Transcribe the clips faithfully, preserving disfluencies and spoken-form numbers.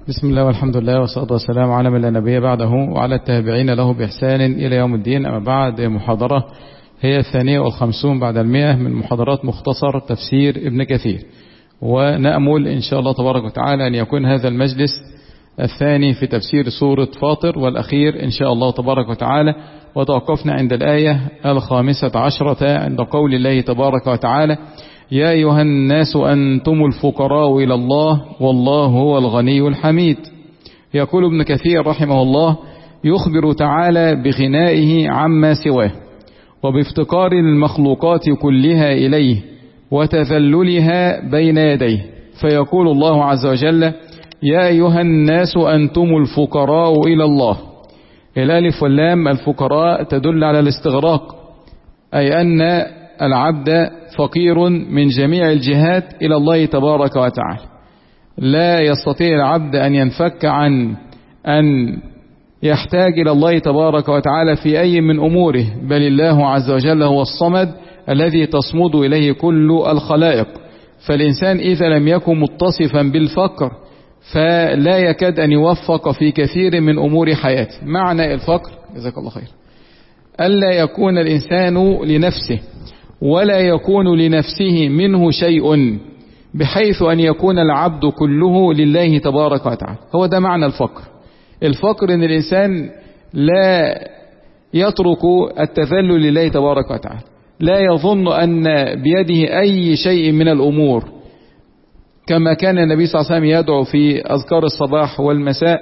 بسم الله والحمد لله والصلاة والسلام على من لا نبي بعده وعلى التابعين له بإحسان إلى يوم الدين. أما بعد، محاضرة هي الثانية والخمسون بعد المئة من محاضرات مختصر تفسير ابن كثير، ونأمل إن شاء الله تبارك وتعالى أن يكون هذا المجلس الثاني في تفسير سورة فاطر والأخير إن شاء الله تبارك وتعالى. وتوقفنا عند الآية الخامسة عشرة عند قول الله تبارك وتعالى: يا أيها الناس أنتم الفقراء إلى الله والله هو الغني الحميد. يقول ابن كثير رحمه الله: يخبر تعالى بغنائه عما سواه وبافتقار المخلوقات كلها إليه وتذللها بين يديه، فيقول الله عز وجل: يا أيها الناس أنتم الفقراء إلى الله. الألف واللام الفقراء تدل على الاستغراق، أي أن العبد فقير من جميع الجهات إلى الله تبارك وتعالى، لا يستطيع العبد أن ينفك عن أن يحتاج إلى الله تبارك وتعالى في أي من أموره، بل الله عز وجل هو الصمد الذي تصمد إليه كل الخلائق. فالإنسان إذا لم يكن متصفا بالفقر فلا يكاد أن يوفق في كثير من أمور حياته. معنى الفقر جزاك الله خير ألا يكون الإنسان لنفسه ولا يكون لنفسه منه شيء، بحيث أن يكون العبد كله لله تبارك وتعالى. هو ده معنى الفقر. الفقر أن الإنسان لا يترك التذلل لله تبارك وتعالى، لا يظن أن بيده أي شيء من الأمور، كما كان النبي صلى الله عليه وسلم يدعو في أذكار الصباح والمساء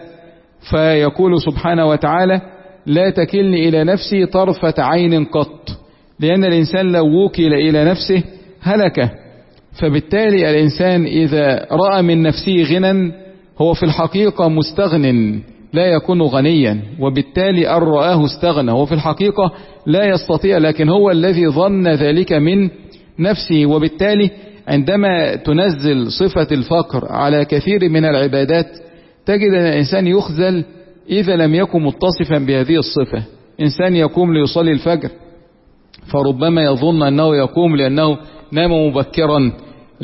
فيقول سبحانه وتعالى: لا تكلني إلى نفسي طرفة عين قط، لأن الإنسان لو وكل إلى نفسه هلك. فبالتالي الإنسان إذا رأى من نفسه غنى هو في الحقيقة مستغن، لا يكون غنيا، وبالتالي أن رآه استغنى، هو في الحقيقة لا يستطيع، لكن هو الذي ظن ذلك من نفسه. وبالتالي عندما تنزل صفة الفقر على كثير من العبادات تجد أن الإنسان يخذل إذا لم يكن متصفا بهذه الصفة. إنسان يقوم ليصلي الفجر فربما يظن أنه يقوم لأنه نام مبكرا،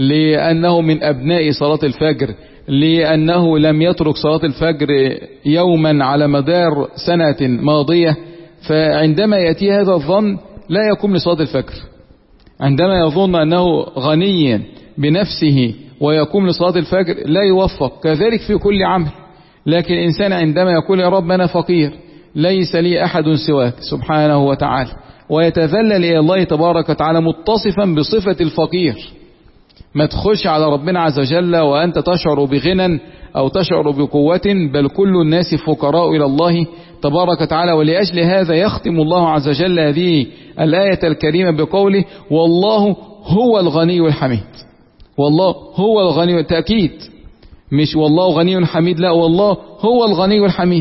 لأنه من أبناء صلاة الفجر، لأنه لم يترك صلاة الفجر يوما على مدار سنة ماضية. فعندما يأتي هذا الظن لا يقوم لصلاة الفجر. عندما يظن أنه غنيا بنفسه ويقوم لصلاة الفجر لا يوفق. كذلك في كل عمل. لكن الإنسان عندما يقول: يا رب أنا فقير ليس لي أحد سواك سبحانه وتعالى، ويتذلل إلى الله تبارك وتعالى متصفا بصفة الفقير، ما تخش على ربنا عز وجل وأنت تشعر بغنى أو تشعر بقوة، بل كل الناس فقراء إلى الله تبارك وتعالى. ولأجل هذا يختم الله عز وجل هذه الآية الكريمة بقوله: والله هو الغني الحميد. والله هو الغني، تأكيد، مش والله غني حميد، لا، والله هو الغني الحميد،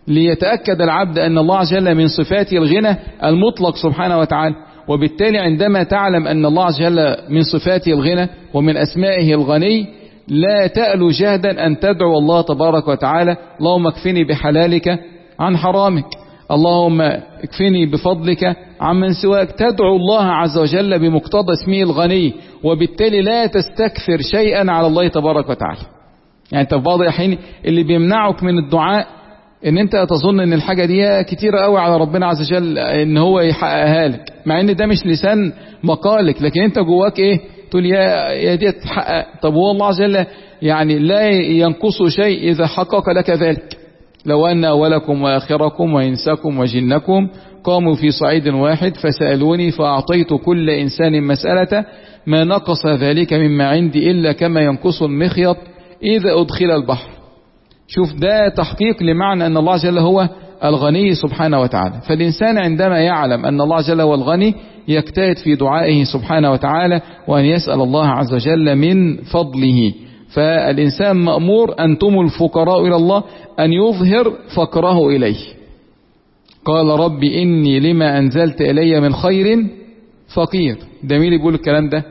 ليتأكد العبد أن الله عز وجل من صفاته الغنى المطلق سبحانه وتعالى. وبالتالي عندما تعلم أن الله عز وجل من صفاته الغنى ومن أسمائه الغني لا تألو جهدا أن تدعو الله تبارك وتعالى: اللهم اكفني بحلالك عن حرامك، اللهم اكفني بفضلك عمن سواك. تدعو الله عز وجل بمقتضى اسمه الغني، وبالتالي لا تستكثر شيئا على الله تبارك وتعالى. يعني انت في بعض الحين اللي بيمنعك من الدعاء ان انت تظن ان الحاجة دي كتيرة قوي على ربنا عز وجل ان هو يحققها لك، مع ان ده مش لسان مقالك، لكن انت جواك ايه؟ تقول يا يا دي تحقق. طب هو الله عز وجل يعني لا ينقص شيء اذا حقق لك ذلك. لو ان اولكم واخركم وانساكم وجنكم قاموا في صعيد واحد فسألوني فاعطيت كل انسان مسألة ما نقص ذلك مما عندي الا كما ينقص المخيط اذا ادخل البحر. شوف، ده تحقيق لمعنى أن الله جل هو الغني سبحانه وتعالى. فالإنسان عندما يعلم أن الله جل هو الغني يجتهد في دعائه سبحانه وتعالى وأن يسأل الله عز وجل من فضله. فالإنسان مأمور: أنتم الفقراء إلى الله، أن يظهر فقره إليه. قال: رب إني لما أنزلت إلي من خير فقير. ده مين يقول الكلام ده؟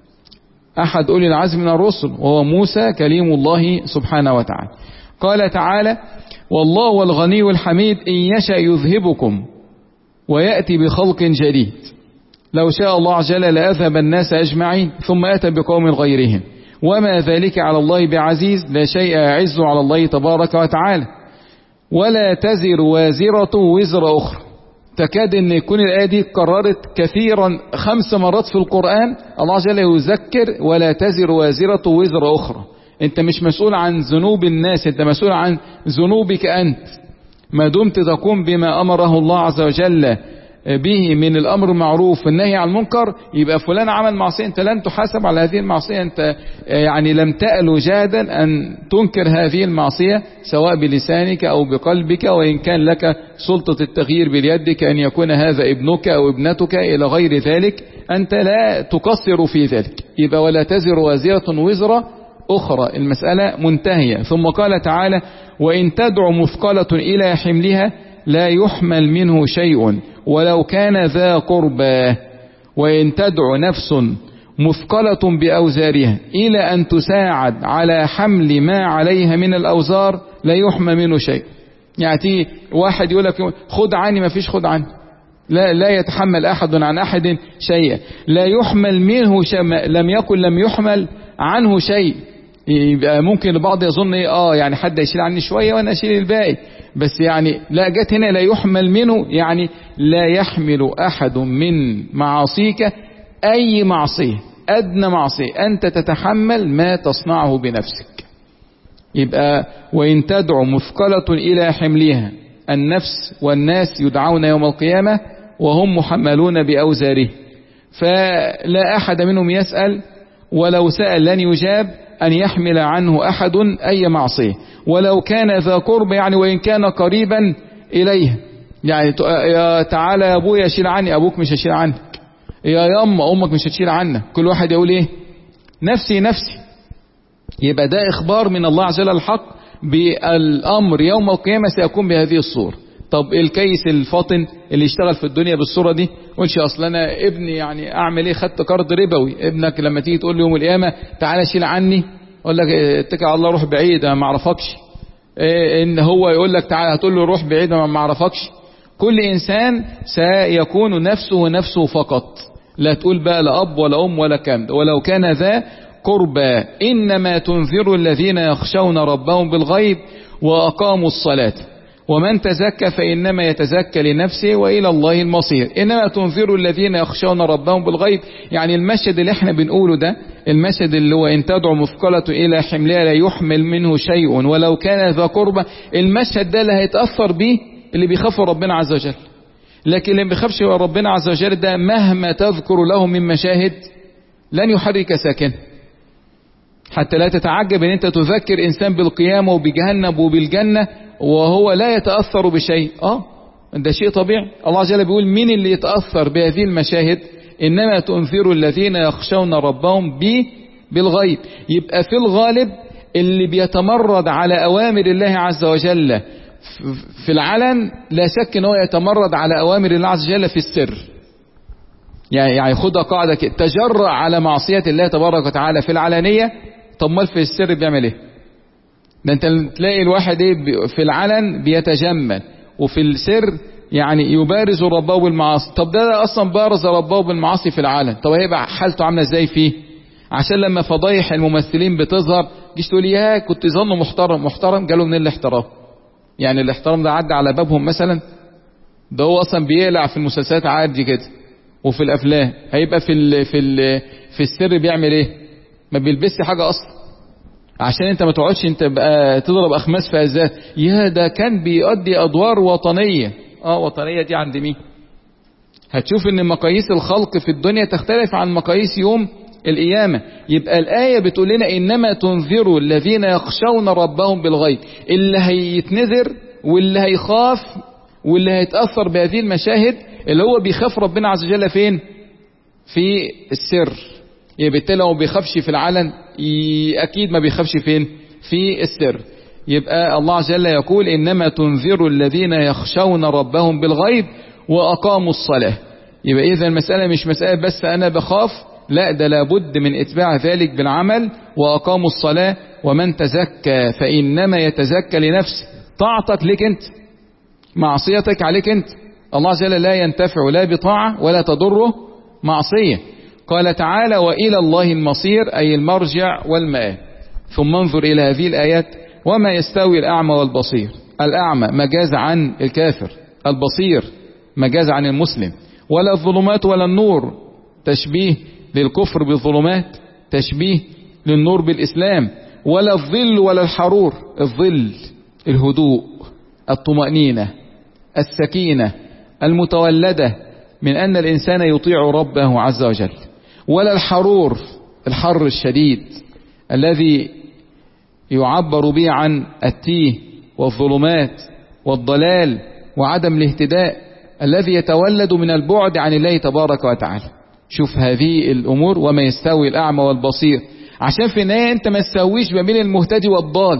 أحد أولي العزم من الرسل، وهو موسى كليم الله سبحانه وتعالى. قال تعالى: والله هو الغني الحميد إن يشاء يذهبكم ويأتي بخلق جديد. لو شاء الله عز وجل لأذهب الناس أجمعين ثم أتى بقوم غيرهم. وما ذلك على الله بعزيز، لا شيء يعز على الله تبارك وتعالى. ولا تزر وازرة وزر أخرى، تكاد أن يكون الآية دي اتكررت كثيرا خمس مرات في القرآن. الله عز وجل يذكر ولا تزر وازرة وزر أخرى. أنت مش مسؤول عن ذنوب الناس، أنت مسؤول عن ذنوبك أنت. ما دمت تقوم بما أمره الله عز وجل به من الأمر المعروف والنهي عن المنكر، يبقى فلان عمل معصية، أنت لن تحاسب على هذه المعصية. أنت يعني لم تأل جادا أن تنكر هذه المعصية سواء بلسانك أو بقلبك، وإن كان لك سلطة التغيير باليد كأن يكون هذا ابنك أو ابنتك إلى غير ذلك، أنت لا تقصر في ذلك. يبقى ولا تزر وازرة وزر أخرى، المسألة منتهية. ثم قال تعالى وإن تدع مثقلة إلى حملها لا يحمل منه شيء ولو كان ذا قربى. وإن تدع نفس مثقلة بأوزارها إلى أن تساعد على حمل ما عليها من الأوزار لا يحمل منه شيء. يعني واحد يقول لك خد عني، ما فيش خد عني، لا لا يتحمل أحد عن أحد شيئا. لا يحمل منه شيء، لم يكن لم يحمل عنه شيء. يبقى ممكن البعض يظن ايه اه يعني حد يشيل عني شوية وانا اشيل الباقي، بس يعني لا، جت هنا لا يحمل منه، يعني لا يحمل احد من معاصيك اي معصية، ادنى معصية انت تتحمل ما تصنعه بنفسك. يبقى وان تدعو مثقلة الى حملها، النفس والناس يدعون يوم القيامة وهم محملون باوزاره، فلا احد منهم يسأل، ولو سأل لن يجاب أن يحمل عنه أحد أي معصية ولو كان ذا قرب، يعني وإن كان قريبا إليه. يعني يا تعالى يا أبويا شيل عني، أبوك مش هشيل عنك. يا يم أمك مش هتشيل عنك. كل واحد يقول إيه؟ نفسي نفسي. يبقى ده إخبار من الله عز وجل الحق بالأمر يوم القيامة سيكون بهذه الصورة. طب الكيس الفاطن اللي يشتغل في الدنيا بالصورة دي قولش اصل انا ابني يعني اعمل ايه، خدت قرض ربوي. ابنك لما تيجي تقول له يوم القيامة تعالى شيل عني، اقول لك اتكل على الله روح بعيد انا ما اعرفكش. إيه ان هو يقول لك تعالى، هتقول له روح بعيد انا ما اعرفكش. كل انسان سيكون نفسه نفسه فقط، لا تقول بقى لا اب ولا ام ولا كم. ولو كان ذا قربى انما تنذر الذين يخشون ربهم بالغيب واقاموا الصلاة ومن تزكى فإنما يتزكى لنفسه وإلى الله المصير. إنما تنذر الذين يخشون ربهم بالغيب، يعني المشهد اللي احنا بنقوله ده، المشهد اللي هو إن تدعو مثقلة إلى حملها لا يحمل منه شيء ولو كان ذا قربى، المشهد ده اللي هيتأثر به اللي بيخاف ربنا عز وجل. لكن اللي بيخافش ربنا عز وجل ده مهما تذكر له من مشاهد لن يحرك ساكن. حتى لا تتعجب ان انت تذكر انسان بالقيامة وبجهنم وبالجنة وهو لا يتأثر بشيء. اه ده شيء طبيعي. الله عز وجل بيقول مين اللي يتأثر بهذه المشاهد؟ انما تنذر الذين يخشون ربهم بي بالغيب. يبقى في الغالب اللي بيتمرد على اوامر الله عز وجل في العلن لا شك ان هو يتمرد على اوامر الله عز وجل في السر. يعني يعني خدها قاعدة كده، تجرأ على معصية الله تبارك وتعالى في العلانية، طب ما في السر بيعمل ايه؟ ده انت تلاقي الواحد ايه في العلن بيتجمل وفي السر يعني يبارز ربه بالمعاصي. طب ده اصلا بارز ربه بالمعاصي في العلن، طب هيبقى حالته عامله ازاي فيه؟ عشان لما فضايح الممثلين بتظهر جيش تقول يا كنت ظنه محترم. محترم جاله من الاحترام؟ يعني الاحترام ده عدى على بابهم مثلا؟ ده هو اصلا بيقلع في المسلسلات عادي كده وفي الافلام. هيبقى في ال في ال في السر بيعمل ايه؟ ما بيلبسش حاجه اصلا، عشان انت ما تقعدش انت بقى تضرب اخماس في ازاز. يا ده كان بيؤدي ادوار وطنيه. اه وطنيه دي عند مين؟ هتشوف ان مقاييس الخلق في الدنيا تختلف عن مقاييس يوم القيامه. يبقى الايه بتقول لنا انما تنذر الذين يخشون ربهم بالغيب، اللي هيتنذر واللي هيخاف واللي هيتاثر بهذه المشاهد اللي هو بيخاف ربنا عز وجل فين؟ في السر. يبقى بالتالي لو بيخافش في العلن اكيد ما بيخافش فين؟ في السر. يبقى الله عز وجل يقول انما تنذر الذين يخشون ربهم بالغيب واقاموا الصلاة. يبقى اذا المسألة مش مسألة بس انا بخاف، لا ده لابد من اتباع ذلك بالعمل. واقاموا الصلاة ومن تزكى فانما يتزكى لنفسه. طاعتك لك انت، معصيتك عليك انت. الله عز وجل لا ينتفع لا بطاعة ولا تضره معصية. قال تعالى وإلى الله المصير، أي المرجع والمآب. ثم انظر إلى هذه الآيات: وما يستوي الأعمى والبصير. الأعمى مجاز عن الكافر، البصير مجاز عن المسلم. ولا الظلمات ولا النور، تشبيه للكفر بالظلمات، تشبيه للنور بالإسلام. ولا الظل ولا الحرور، الظل الهدوء، الطمأنينة، السكينة المتولدة من أن الإنسان يطيع ربه عز وجل. ولا الحرور، الحر الشديد الذي يعبر به عن التيه والظلمات والضلال وعدم الاهتداء الذي يتولد من البعد عن الله تبارك وتعالى. شوف هذه الأمور: وما يستوي الأعمى والبصير، عشان في النهاية أنت ما تسويش ما بين المهتدي والضال،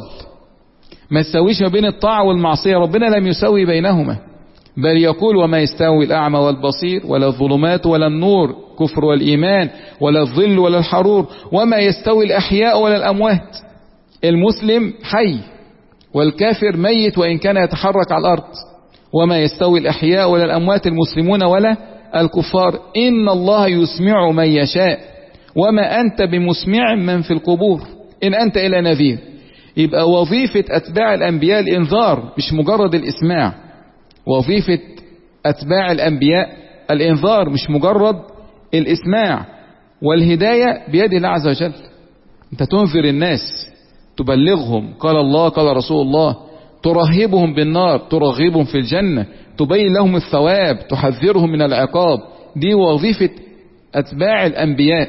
ما تسويش ما بين الطاعة والمعصية، ربنا لم يسوي بينهما، بل يقول وما يستوي الأعمى والبصير ولا الظلمات ولا النور، كفر والإيمان، ولا الظل ولا الحرور، وما يستوي الأحياء ولا الأموات. المسلم حي والكافر ميت وإن كان يتحرك على الأرض. وما يستوي الأحياء ولا الأموات، المسلمون ولا الكفار. إن الله يسمع من يشاء وما أنت بمسمع من في القبور إن أنت إلا نذير. يبقى وظيفة أتباع الأنبياء الإنذار، مش مجرد الإسماع. وظيفة أتباع الأنبياء الإنذار، مش مجرد الإسماع. والهداية بيد الله عز وجل. أنت تنذر الناس، تبلغهم قال الله قال رسول الله، ترهبهم بالنار، ترغبهم في الجنة، تبين لهم الثواب، تحذرهم من العقاب. دي وظيفة أتباع الأنبياء.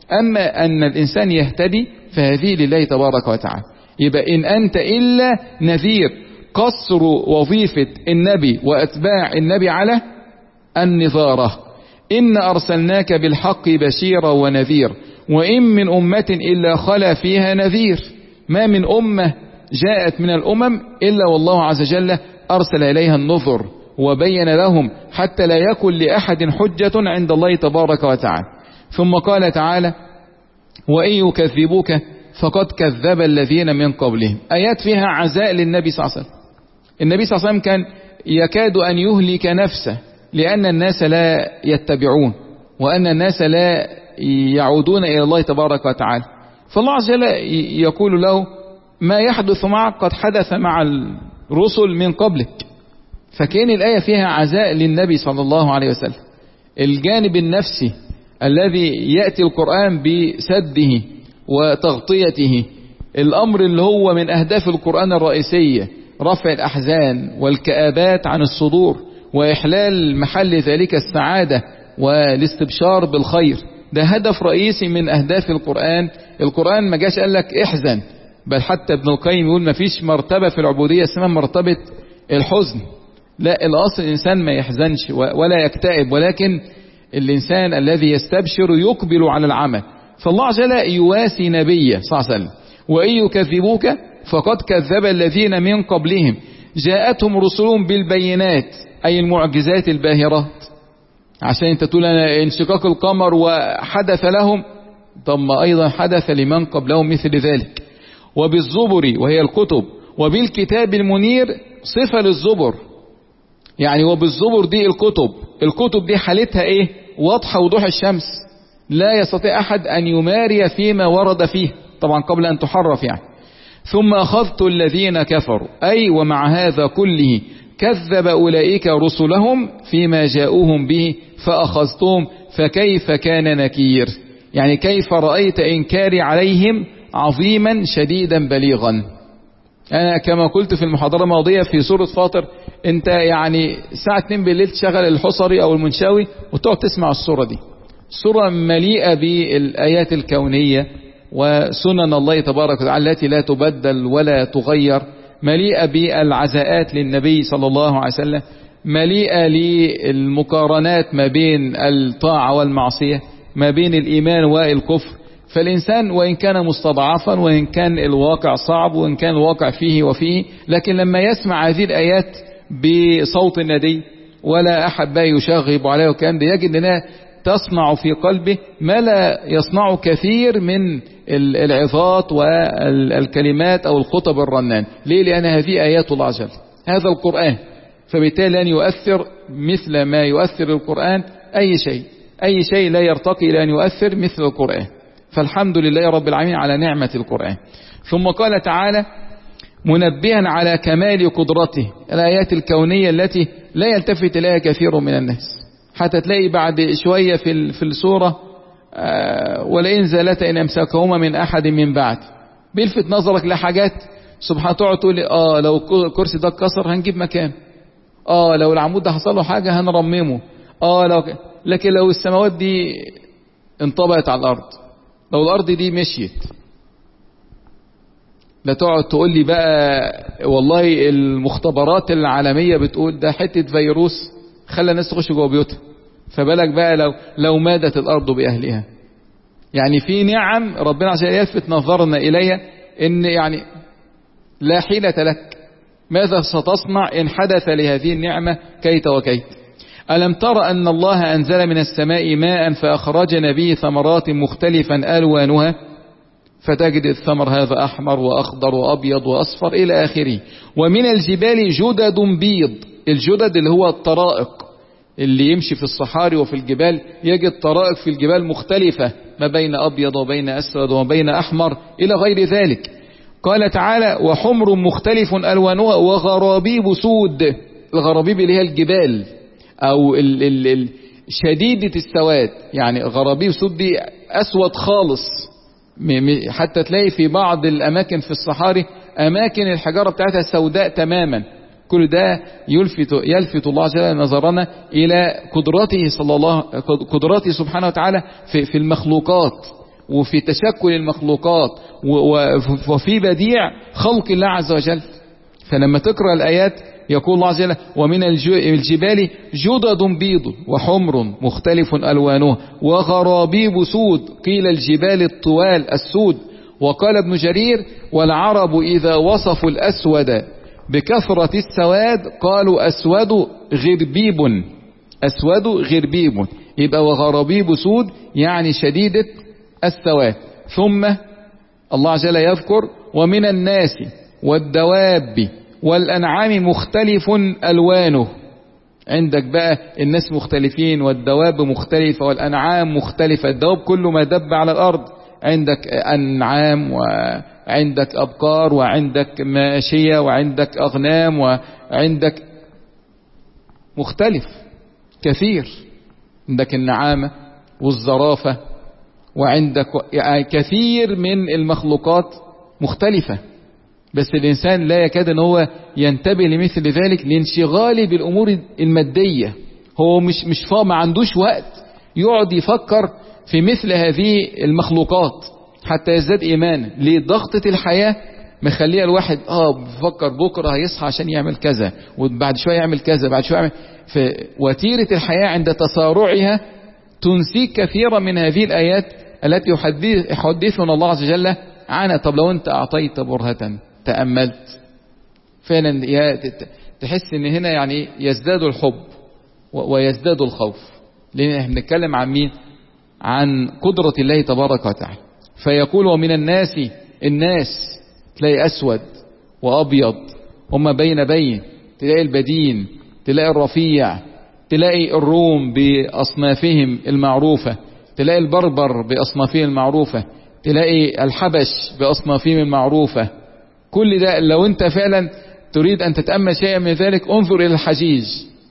أما أن الإنسان يهتدي فهذه لله تبارك وتعالى. يبقى إن أنت إلا نذير. قصر وظيفة النبي وأتباع النبي على النذارة. إن أرسلناك بالحق بشيرا ونذير وإن من أمة إلا خلا فيها نذير. ما من أمة جاءت من الأمم إلا والله عز وجل أرسل إليها النذر وبين لهم حتى لا يكن لأحد حجة عند الله تبارك وتعالى. ثم قال تعالى وإن يكذبوك فقد كذب الذين من قبلهم. آيات فيها عزاء للنبي صلى الله عليه وسلم. النبي صلى الله عليه وسلم كان يكاد أن يهلك نفسه لأن الناس لا يتبعون وأن الناس لا يعودون إلى الله تبارك وتعالى. فالله عز وجل يقول له ما يحدث معك قد حدث مع الرسل من قبلك. فكأن الآية فيها عزاء للنبي صلى الله عليه وسلم. الجانب النفسي الذي يأتي القرآن بسده وتغطيته، الأمر اللي هو من أهداف القرآن الرئيسية، رفع الأحزان والكآبات عن الصدور وإحلال محل ذلك السعادة والاستبشار بالخير. ده هدف رئيسي من أهداف القرآن. القرآن ما جاش قال لك احزن، بل حتى ابن القيم يقول ما فيش مرتبة في العبودية اسمها مرتبة الحزن. لا، الأصل الإنسان ما يحزنش ولا يكتئب، ولكن الإنسان الذي يستبشر يقبل على العمل. فالله عز وجل يواسي نبيه صلى الله عليه وسلم وإن يكذبوك فقد كذب الذين من قبلهم جاءتهم رسلهم بالبينات، أي المعجزات الباهرات. عشان انت تقول أنا انشقاق القمر وحدث لهم، طب ما أيضا حدث لمن قبلهم مثل ذلك. وبالزبر وهي الكتب وبالكتاب المنير، صفة للزبر يعني. وبالزبر دي الكتب، الكتب دي حالتها ايه؟ واضحة وضوح الشمس، لا يستطيع أحد أن يماري فيما ورد فيه طبعا قبل أن تحرف يعني. ثم أخذت الذين كفروا، أي ومع هذا كله كذب أولئك رسلهم فيما جاءوهم به فأخذتهم فكيف كان نكير. يعني كيف رأيت إنكاري عليهم عظيما شديدا بليغا. أنا كما قلت في المحاضرة الماضية في سورة فاطر، أنت يعني الساعة اتنين بالليل تشغل الحصري أو المنشاوي وتقعد تسمع السورة دي. سورة مليئة بالآيات الكونية وسنن الله تبارك وتعالى التي لا تبدل ولا تغير، مليئة بالعزاءات للنبي صلى الله عليه وسلم، مليئة للمقارنات ما بين الطاعة والمعصية، ما بين الإيمان والكفر. فالإنسان وإن كان مستضعفا وإن كان الواقع صعب وإن كان الواقع فيه وفيه، لكن لما يسمع هذه الآيات بصوت الندي ولا أحد بقى يشغب عليه وكان يجد أنها تصنع في قلبه ما لا يصنع كثير من العظات والكلمات أو الخطب الرنان. ليه؟ لأن هذه آيات الله عز وجل، هذا القرآن، فبالتالي لن يؤثر مثل ما يؤثر القرآن أي شيء. أي شيء لا يرتقي إلى أن يؤثر مثل القرآن. فالحمد لله رب العالمين على نعمة القرآن. ثم قال تعالى منبها على كمال قدرته، الآيات الكونية التي لا يلتفت إليها كثير من الناس، حتى تلاقي بعد شوية في في السورة آه ولئن زالتا إن أمسكهما من أحد من بعد، بيلفت نظرك لحاجات سبحانه، تقعد تقول اه لو الكرسي ده اتكسر هنجيب مكان، اه لو العمود ده حصل له حاجة هنرممه، اه لو ك... لكن لو السماوات دي انطبقت على الأرض، لو الأرض دي مشيت، لا تقعد تقول لي بقى والله المختبرات العالمية بتقول ده حتة فيروس خلى الناس تخش جوه بيوتها، فبالك بقى لو لو مادت الأرض بأهلها. يعني في نعم ربنا عشان يلفت نظرنا إليها، إن يعني لا حيلة لك، ماذا ستصنع إن حدث لهذه النعمة كيت وكيت. ألم تر أن الله أنزل من السماء ماء فأخرجنا به ثمرات مختلفا ألوانها، فتجد الثمر هذا أحمر وأخضر وأبيض وأصفر إلى آخره. ومن الجبال جدد بيض، الجدد اللي هو الطرائق، اللي يمشي في الصحاري وفي الجبال يجد طرائق في الجبال مختلفة ما بين أبيض وبين أسود وبين أحمر إلى غير ذلك. قال تعالى وحمر مختلف ألوانها وغرابيب سود، الغرابيب اللي هي الجبال أو ال ال ال شديدة السواد، يعني غرابيب سود دي أسود خالص، حتى تلاقي في بعض الأماكن في الصحاري أماكن الحجارة بتاعتها سوداء تماما. كل ده يلفت يلفت الله عز وجل نظرنا إلى قدرته صلى الله قدرته سبحانه وتعالى في في المخلوقات وفي تشكل المخلوقات وفي بديع خلق الله عز وجل. فلما تقرأ الآيات يقول الله عز وجل ومن الجبال جدد بيض وحمر مختلف ألوانها وغرابيب سود، قيل الجبال الطوال السود. وقال ابن جرير والعرب إذا وصفوا الأسود بكثرة السواد قالوا أسود غربيب، أسود غربيب، يبقى وغرابيب سود يعني شديدة السواد. ثم الله عز وجل يذكر ومن الناس والدواب والأنعام مختلف ألوانه، عندك بقى الناس مختلفين والدواب مختلفة والأنعام مختلفة، الدواب كله ما دب على الأرض، عندك أنعام وعندك أبقار وعندك ماشية وعندك أغنام وعندك مختلف كثير، عندك النعامة والزرافة وعندك يعني كثير من المخلوقات مختلفة. بس الإنسان لا يكاد أن هو ينتبه لمثل ذلك لانشغاله بالأمور المادية، هو مش مش فاهم، ما عندوش وقت يقعد يفكر في مثل هذه المخلوقات حتى يزداد إيمانا. لضغطة الحياة مخليه الواحد اه بفكر بكرة هيصحى عشان يعمل كذا وبعد شوية يعمل كذا بعد شوية يعمل. فوتيرة الحياة عند تسارعها تنسيك كثيرا من هذه الآيات التي يحدثنا الله عز وجل عنها. طب لو أنت أعطيت برهة تأملت فعلا تحس ان هنا يعني يزداد الحب ويزداد الخوف، لان احنا بنتكلم عن مين؟ عن قدرة الله تبارك وتعالى. فيقول ومن الناس، الناس تلاقي اسود وابيض هما بين بين، تلاقي البدين، تلاقي الرفيع، تلاقي الروم باصنافهم المعروفة، تلاقي البربر باصنافهم المعروفة، تلاقي الحبش باصنافهم المعروفة. كل ده لو انت فعلا تريد ان تتأمل شيئا من ذلك انظر الى الحجيج،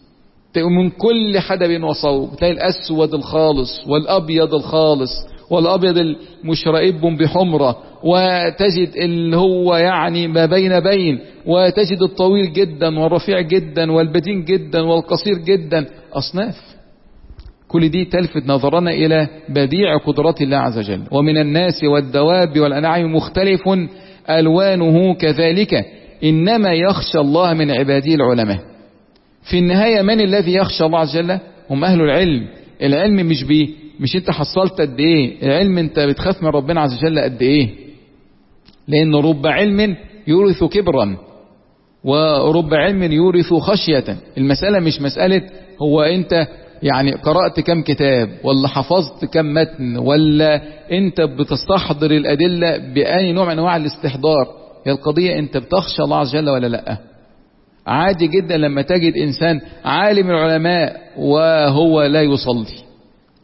من كل حدب وصوب تلاقي الاسود الخالص والابيض الخالص والابيض المشرئب بحمرة، وتجد اللي هو يعني ما بين بين، وتجد الطويل جدا والرفيع جدا والبدين جدا والقصير جدا، اصناف. كل دي تلفت نظرنا الى بديع قدرات الله عز وجل. ومن الناس والدواب والانعام مختلف ألوانه كذلك إنما يخشى الله من عباده العلماء. في النهاية من الذي يخشى الله عز وجل؟ هم أهل العلم. العلم مش بيه مش انت حصلت قد ايه، العلم انت بتخاف من ربنا عز وجل قد ايه، لأن رب علم يورث كبرا ورب علم يورث خشية. المسألة مش مسألة هو انت يعني قرأت كم كتاب ولا حفظت كم متن ولا انت بتستحضر الأدلة بأي نوع من انواع الاستحضار، هي القضية انت بتخشى الله عز وجل ولا لا. عادي جدا لما تجد انسان عالم العلماء وهو لا يصلي،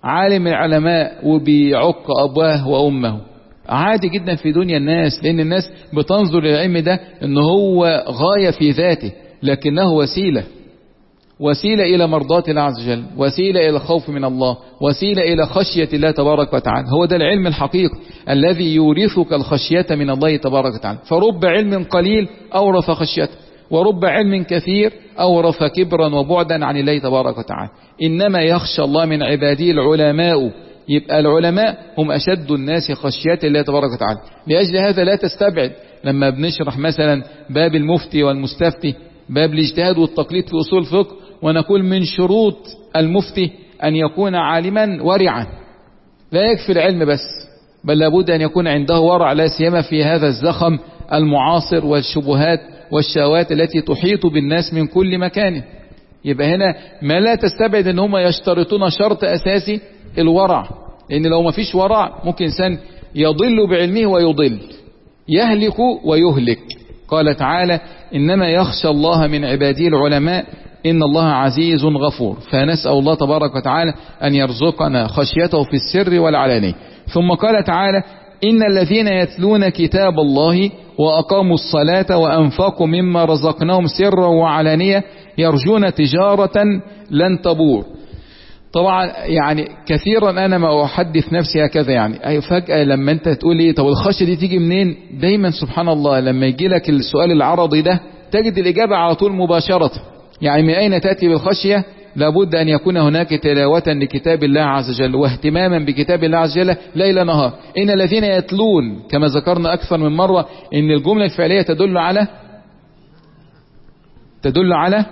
عالم العلماء وبيعق أبواه وأمه، عادي جدا في دنيا الناس، لأن الناس بتنظر للعلم ده إن هو غاية في ذاته، لكنه وسيلة وسيلة إلى مرضاة الله عز وجل، وسيلة إلى الخوف من الله، وسيلة إلى خشية الله تبارك وتعالى. هو ده العلم الحقيقي الذي يورثك الخشية من الله تبارك وتعالى. فرب علم قليل أورث خشية، ورب علم كثير أورث كبرا وبعدا عن الله تبارك وتعالى. إنما يخشى الله من عباده العلماء، يبقى العلماء هم أشد الناس خشية الله تبارك وتعالى. لأجل هذا لا تستبعد لما بنشرح مثلا باب المفتي والمستفتي، باب الاجتهاد والتقليد في أصول الفقه، ونقول من شروط المفتي أن يكون عالما ورعا، لا يكفي العلم بس، بل لابد أن يكون عنده ورع، لا سيما في هذا الزخم المعاصر والشبهات والشهوات التي تحيط بالناس من كل مكان. يبقى هنا ما لا تستبعد ان هم يشترطون شرط أساسي الورع، لأن لو ما فيش ورع ممكن إنسان يضل بعلمه ويضل، يهلك ويهلك. قال تعالى إنما يخشى الله من عباده العلماء إن الله عزيز غفور. فنسأل الله تبارك وتعالى أن يرزقنا خشيته في السر والعلانية. ثم قال تعالى إن الذين يتلون كتاب الله وأقاموا الصلاة وأنفقوا مما رزقناهم سرا وعلانية يرجون تجارة لن تبور. طبعا يعني كثيرا أنا ما أحدث نفسي هكذا، يعني أي فجأة لما أنت تقول لي طب الخشية دي تيجي منين، دايما سبحان الله لما يجي لك السؤال العرضي ده تجد الإجابة على طول مباشرة. يعني من أين تأتي بالخشية؟ لابد أن يكون هناك تلاوة لكتاب الله عز وجل واهتماما بكتاب الله عز وجل ليل نهار. إن الذين يتلون، كما ذكرنا أكثر من مرة إن الجملة الفعلية تدل على تدل على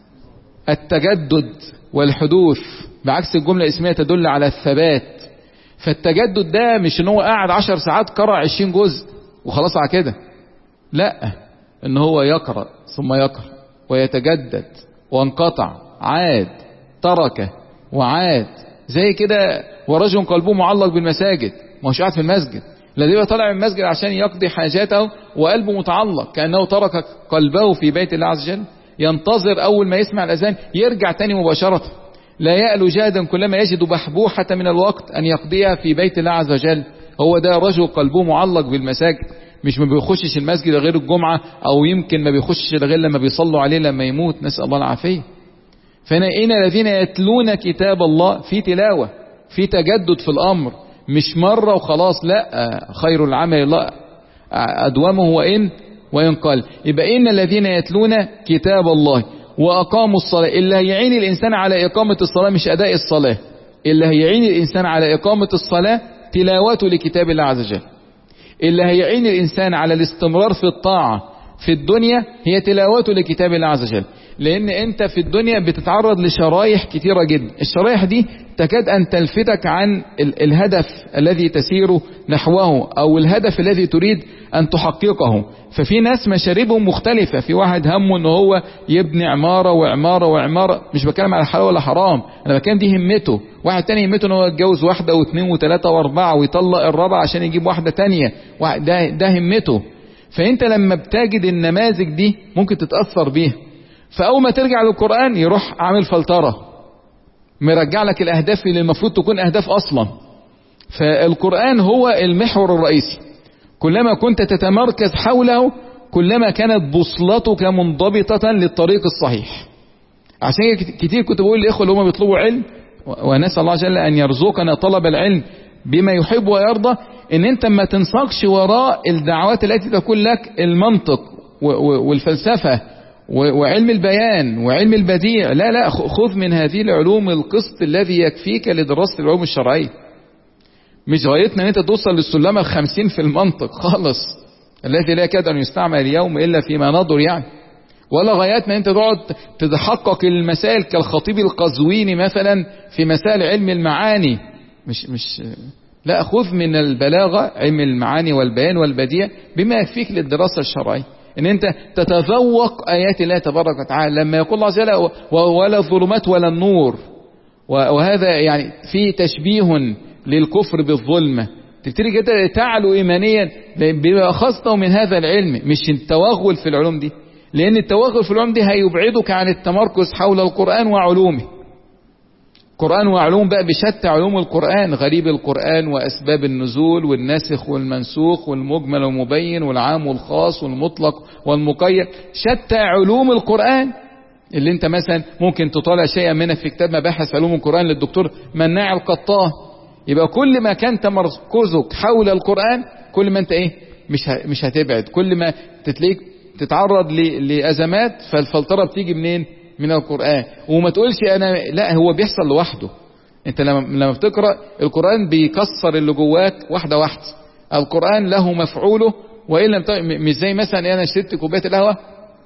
التجدد والحدوث، بعكس الجملة الاسمية تدل على الثبات. فالتجدد ده مش ان هو قاعد عشر ساعات قرأ عشرين جزء وخلاص على كده، لا، ان هو يقرأ ثم يقرأ ويتجدد وانقطع، عاد، ترك وعاد، زي كده. ورجل قلبه معلق بالمساجد، ما هوش قاعد في المسجد، الذي يبقى طالع من المسجد عشان يقضي حاجاته وقلبه متعلق كأنه ترك قلبه في بيت الله عز وجل، ينتظر أول ما يسمع الأذان يرجع تاني مباشرة، لا يألو جهدا كلما يجد بحبوحة من الوقت أن يقضيها في بيت الله عز وجل. هو ده رجل قلبه معلق بالمساجد، مش ما بيخشش المسجد غير الجمعة، أو يمكن ما بيخشش غير لما بيصلوا عليه لما يموت، نسأل الله العافية. فهنا إن الذين يتلون كتاب الله، في تلاوة، في تجدد في الأمر، مش مرة وخلاص، لا، خير العمل الله أدومه وإن وإن قال. يبقى إن الذين يتلون كتاب الله وأقاموا الصلاة، اللي هيعين الإنسان على إقامة الصلاة مش أداء الصلاة، اللي هيعين الإنسان على إقامة الصلاة تلاوته لكتاب الله عز وجل. اللي هيعين الإنسان على الاستمرار في الطاعة في الدنيا هي تلاوته لكتاب الله عز وجل. لأن أنت في الدنيا بتتعرض لشرايح كتيرة جدا، الشرايح دي تكاد أن تلفتك عن الهدف الذي تسير نحوه، أو الهدف الذي تريد أن تحققه. ففي ناس مشاربهم مختلفة، في واحد همه أنه هو يبني عمارة وعمارة وعمارة، مش بكلم على حلال ولا حرام، أنا بكلم دي همته. واحد تاني همته أنه يتجوز واحدة واثنين وثلاثة واربعة ويطلق الرابعة عشان يجيب واحدة تانية، ده, ده همته. فأنت لما بتجد النماذج دي ممكن تتأثر بيها، فأول ما ترجع للقرآن يروح عامل فلترة، مرجع لك الأهداف اللي المفروض تكون أهداف أصلا. فالقرآن هو المحور الرئيسي، كلما كنت تتمركز حوله كلما كانت بوصلتك منضبطة للطريق الصحيح. عشان كتير كنت بقول للإخوة اللي هم بيطلبوا علم، ونسأل الله جل أن يرزقنا طلب العلم بما يحب ويرضى، ان انت ما تنساقش وراء الدعوات التي تكون لك المنطق والفلسفة وعلم البيان وعلم البديع، لا لا، خذ من هذه العلوم القسط الذي يكفيك لدراسة العلوم الشرعية. مش غايتنا ان انت توصل للسلمة الخمسين في المنطق خالص الذي لا يكاد ان يستعمل اليوم الا فيما نظر يعني، ولا غايتنا ان انت تقعد تتحقق المسائل كالخطيب القزويني مثلا في مسائل علم المعاني. مش مش لا، خذ من البلاغة علم المعاني والبيان والبديع بما يكفيك للدراسة الشرعية، ان انت تتذوق ايات الله تبارك وتعالى. لما يقول الله عز وجل ولا الظلمات ولا النور، وهذا يعني في تشبيه للكفر بالظلمة، تبتدي كده تعلو ايمانيا بما خاصة من هذا العلم، مش التوغل في العلوم دي، لان التوغل في العلوم دي هيبعدك عن التمركز حول القرآن وعلومه. قرآن وعلوم بقى بشتى علوم القرآن، غريب القرآن وأسباب النزول والناسخ والمنسوخ والمجمل والمبين والعام والخاص والمطلق والمقيد، شتى علوم القرآن اللي انت مثلا ممكن تطالع شيئا منها في كتاب مباحث علوم القرآن للدكتور مناع القطان. يبقى كل ما كان تمركزك حول القرآن كل ما انت ايه مش مش هتبعد، كل ما تتلاقيك تتعرض لأزمات فالفلترة بتيجي منين؟ من القرآن. وما تقولش انا لا، هو بيحصل لوحده. انت لما لما بتقرأ القرآن بيكسر اللي جواك واحدة واحدة. القرآن له مفعوله، وإلا مش زي مثلا انا شربت كوباية القهوة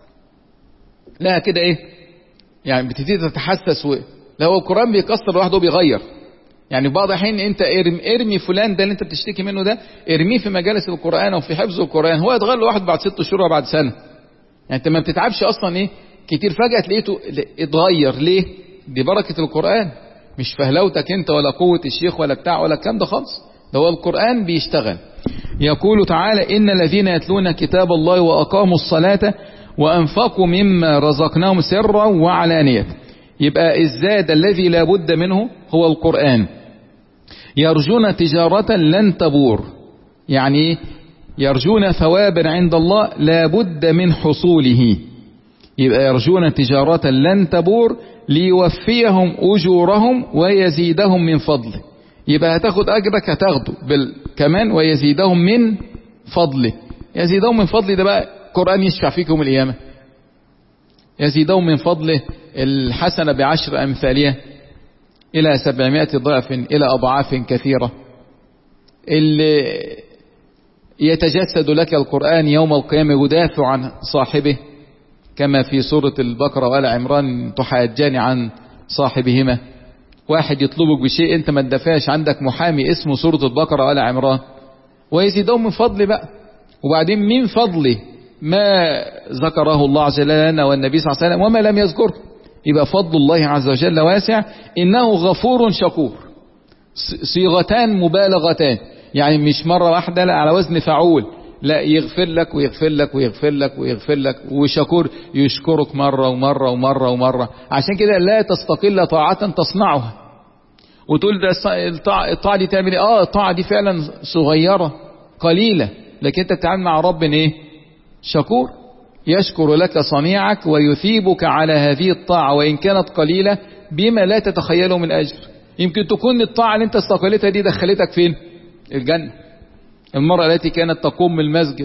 لا كده ايه يعني بتبتدي تتحسس و... لا، هو القرآن بيكسر لوحده وبيغير. يعني بعض الحين انت ارمي, ارمي فلان ده اللي انت بتشتكي منه ده، ارميه في مجالس القرآن او في حفظ القرآن، هو يتغير لوحده بعد ست شهور وبعد سنة. يعني انت ما بتتعبش اصلا ايه كتير، فجأة تلاقيته اتغير. ليه؟ دي بركة القرآن، مش فهلوتك انت ولا قوة الشيخ ولا بتاع ولا الكلام ده خالص، ده هو القرآن بيشتغل. يقول تعالى إن الذين يتلون كتاب الله وأقاموا الصلاة وأنفقوا مما رزقناهم سرا وعلانية. يبقى الزاد الذي لا بد منه هو القرآن. يرجون تجارة لن تبور، يعني يرجون ثوابا عند الله لا بد من حصوله. يبقى يرجون تجارة لن تبور ليوفيهم أجورهم ويزيدهم من فضله. يبقى هتاخد أجرك هتاخده بال... كمان ويزيدهم من فضله. يزيدهم من فضله ده بقى القرآن يشفع فيكم القيامة. يزيدهم من فضله الحسنة بعشر أمثالها إلى سبعمائة ضعف إلى أضعاف كثيرة. اللي يتجسد لك القرآن يوم القيامة يدافع عن صاحبه، كما في سورة البقرة وآل عمران تحاجان عن صاحبهما. واحد يطلبك بشيء انت ما تدافعش، عندك محامي اسمه سورة البقرة وآل عمران. ويزيدهم من فضل بقى. وبعدين من فضله ما ذكره الله عز وجل لنا والنبي صلى الله عليه وسلم وما لم يذكره. يبقى فضل الله عز وجل واسع. إنه غفور شكور، صيغتان مبالغتان، يعني مش مرة واحدة، لا على وزن فعول، لا يغفر لك ويغفر لك ويغفر لك ويغفر لك. وشكور يشكرك مرة ومرة ومرة ومرة. عشان كده لا تستقل طاعة تصنعها وتقول ده الطاعة دي تعمل ايه. اه الطاعة دي فعلا صغيرة قليلة، لكن انت بتتعامل مع رب ايه شكور، يشكر لك صنيعك ويثيبك على هذه الطاعة وإن كانت قليلة بما لا تتخيله من أجر. يمكن تكون الطاعة اللي انت استقلتها دي دخلتك فين؟ الجنة. المرأة التي كانت تقوم المسجد،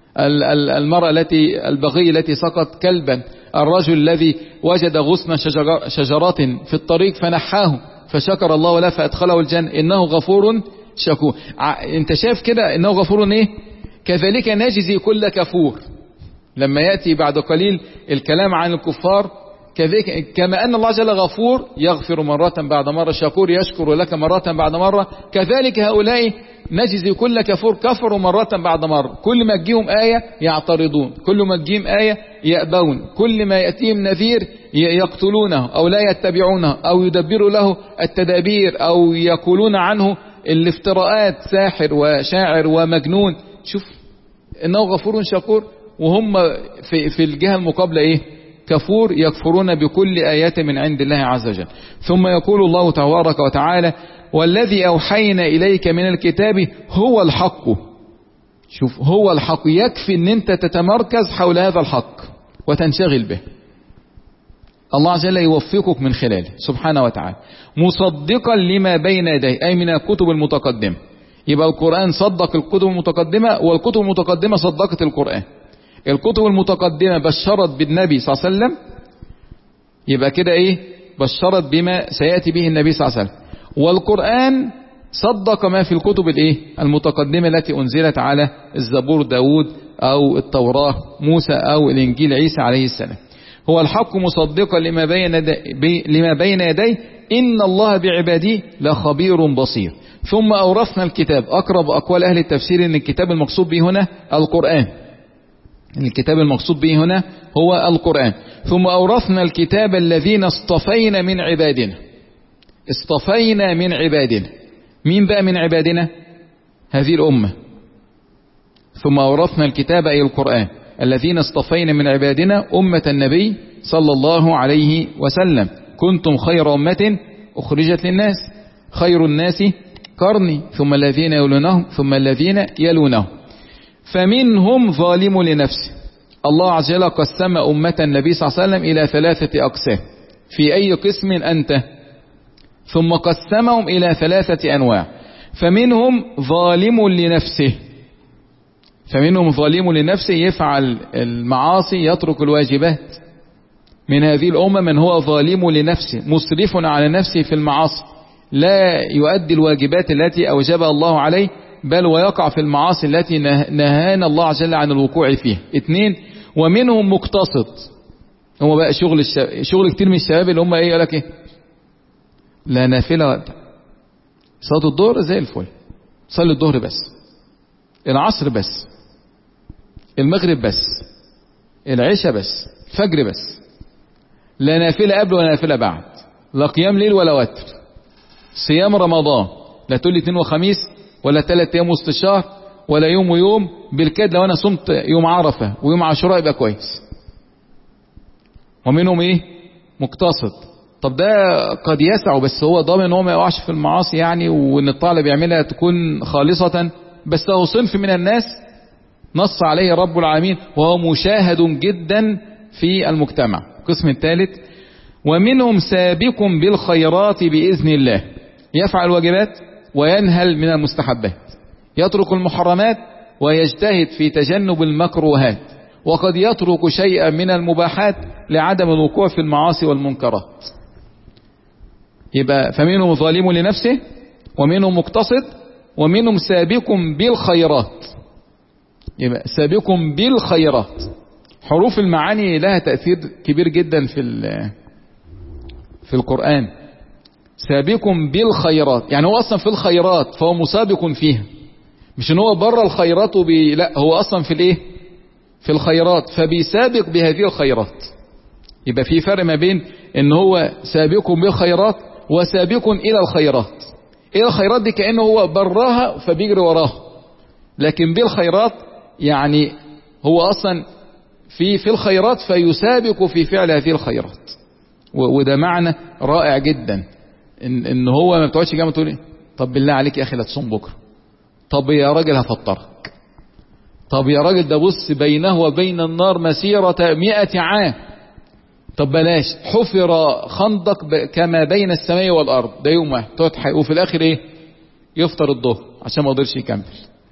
المرأة التي البغي التي سقط كلبا، الرجل الذي وجد غصن شجرات في الطريق فنحاه فشكر الله له فأدخله الجنة. إنه غفور شكور. انت شايف كده إنه غفور ايه؟ كذلك نجزي كل كفور. لما يأتي بعد قليل الكلام عن الكفار، كذلك كما أن الله جل غفور يغفر مرة بعد مرة، شكور يشكر لك مرة بعد مرة، كذلك هؤلاء نجزي كل كفور كفروا مرة بعد مرة. كل ما تجيهم آية يعترضون، كل ما تجيهم آية يأبون، كل ما يأتيهم نذير يقتلونه أو لا يتبعونه أو يدبروا له التدابير أو يقولون عنه الافتراءات ساحر وشاعر ومجنون. شوف إنه غفور شكور، وهم في, في الجهة المقابلة إيه؟ كفور يكفرون بكل آيات من عند الله عز وجل. ثم يقول الله تبارك وتعالى والذي أوحينا إليك من الكتاب هو الحق. شوف هو الحق، يكفي ان انت تتمركز حول هذا الحق وتنشغل به. الله عز وجل يوفقك من خلاله سبحانه وتعالى، مصدقا لما بين يديه أي من الكتب المتقدمة. يبقى القرآن صدق الكتب المتقدمة، والكتب المتقدمة صدقت القرآن. الكتب المتقدمة بشرت بالنبي صلى الله عليه وسلم، يبقى كده ايه بشرت بما سيأتي به النبي صلى الله عليه وسلم. والقرآن صدق ما في الكتب الايه المتقدمة التي انزلت على الزبور داود او التوراة موسى او الانجيل عيسى عليه السلام. هو الحق مصدقا لما بين لما بين يديه ان الله بعباده لخبير بصير. ثم اورثنا الكتاب. اقرب اقوال اهل التفسير ان الكتاب المقصود به هنا القرآن. الكتاب المقصود به هنا هو القرآن. ثم أورثنا الكتاب الذين اصطفينا من عبادنا. اصطفينا من عبادنا. مين بقى من عبادنا؟ هذه الأمة. ثم أورثنا الكتاب أي القرآن الذين اصطفينا من عبادنا أمة النبي صلى الله عليه وسلم. كنتم خير أمة أخرجت للناس، خير الناس قرني ثم الذين يلونهم ثم الذين يلونهم. فمنهم ظالم لنفسه. الله عز وجل قسم أمة النبي صلى الله عليه وسلم إلى ثلاثة أقسام. في أي قسم أنت؟ ثم قسمهم إلى ثلاثة أنواع. فمنهم ظالم لنفسه، فمنهم ظالم لنفسه يفعل المعاصي يترك الواجبات. من هذه الأمة من هو ظالم لنفسه مسرف على نفسه في المعاصي، لا يؤدي الواجبات التي أوجبها الله عليه، بل ويقع في المعاصي التي نهانا الله عز وجل عن الوقوع فيها. اثنين، ومنهم مقتصد. هم بقى شغل الشباب، شغل كتير من الشباب اللي هم ايه، يقول لك ايه، لا نافلة، صلاة الظهر زي الفل، صلي الظهر بس، العصر بس، المغرب بس، العشاء بس، الفجر بس، لا نافلة قبل ولا نافلة بعد، لا قيام ليل ولا وتر، صيام رمضان لا تقول لي اثنين وخميس ولا ثلاث ايام وسط الشهر ولا يوم ويوم، بالكاد لو انا صمت يوم عرفة ويوم عاشوراء يبقى كويس. ومنهم ايه، مقتصد. طب ده قد يسع، بس هو ضامن ان هو ما يقعش في المعاصي يعني، وان الطاعة اللي بيعملها تكون خالصة. بس هو صنف من الناس نص عليه رب العالمين وهو مشاهد جدا في المجتمع. القسم الثالث، ومنهم سابق بالخيرات بإذن الله، يفعل الواجبات وينهل من المستحبات، يترك المحرمات ويجتهد في تجنب المكروهات، وقد يترك شيئا من المباحات لعدم الوقوع في المعاصي والمنكرات. يبقى فمنهم ظالم لنفسه، ومنهم مقتصد، ومنهم سابق بالخيرات. يبقى سابق بالخيرات. حروف المعاني لها تأثير كبير جدا في في القرآن. سابق بالخيرات يعني هو أصلا في الخيرات فهو مسابق فيها، مش ان هو بره الخيرات وبي... لا، هو أصلا في الايه، في الخيرات فبيسابق بهذه الخيرات. يبقى في فرق ما بين ان هو سابق بالخيرات وسابق إلى الخيرات. إلى الخيرات دي كأنه هو براها فبيجري وراها، لكن بالخيرات يعني هو أصلا في في الخيرات فيسابق في فعل هذه الخيرات. وده معنى رائع جدا، ان, إن هو ما بتقعدش جامعة تقول طب بالله عليك يا أخي لا تصوم بكرة، طب يا راجل هفطرك، طب يا راجل ده بص بينه وبين النار مسيرة مئة عام، طب بلاش، حفر خندق كما بين السماء والأرض، ده يوم واحد تقعد، وفي الآخر ايه، يفطر الظهر عشان ما قدرش يكمل.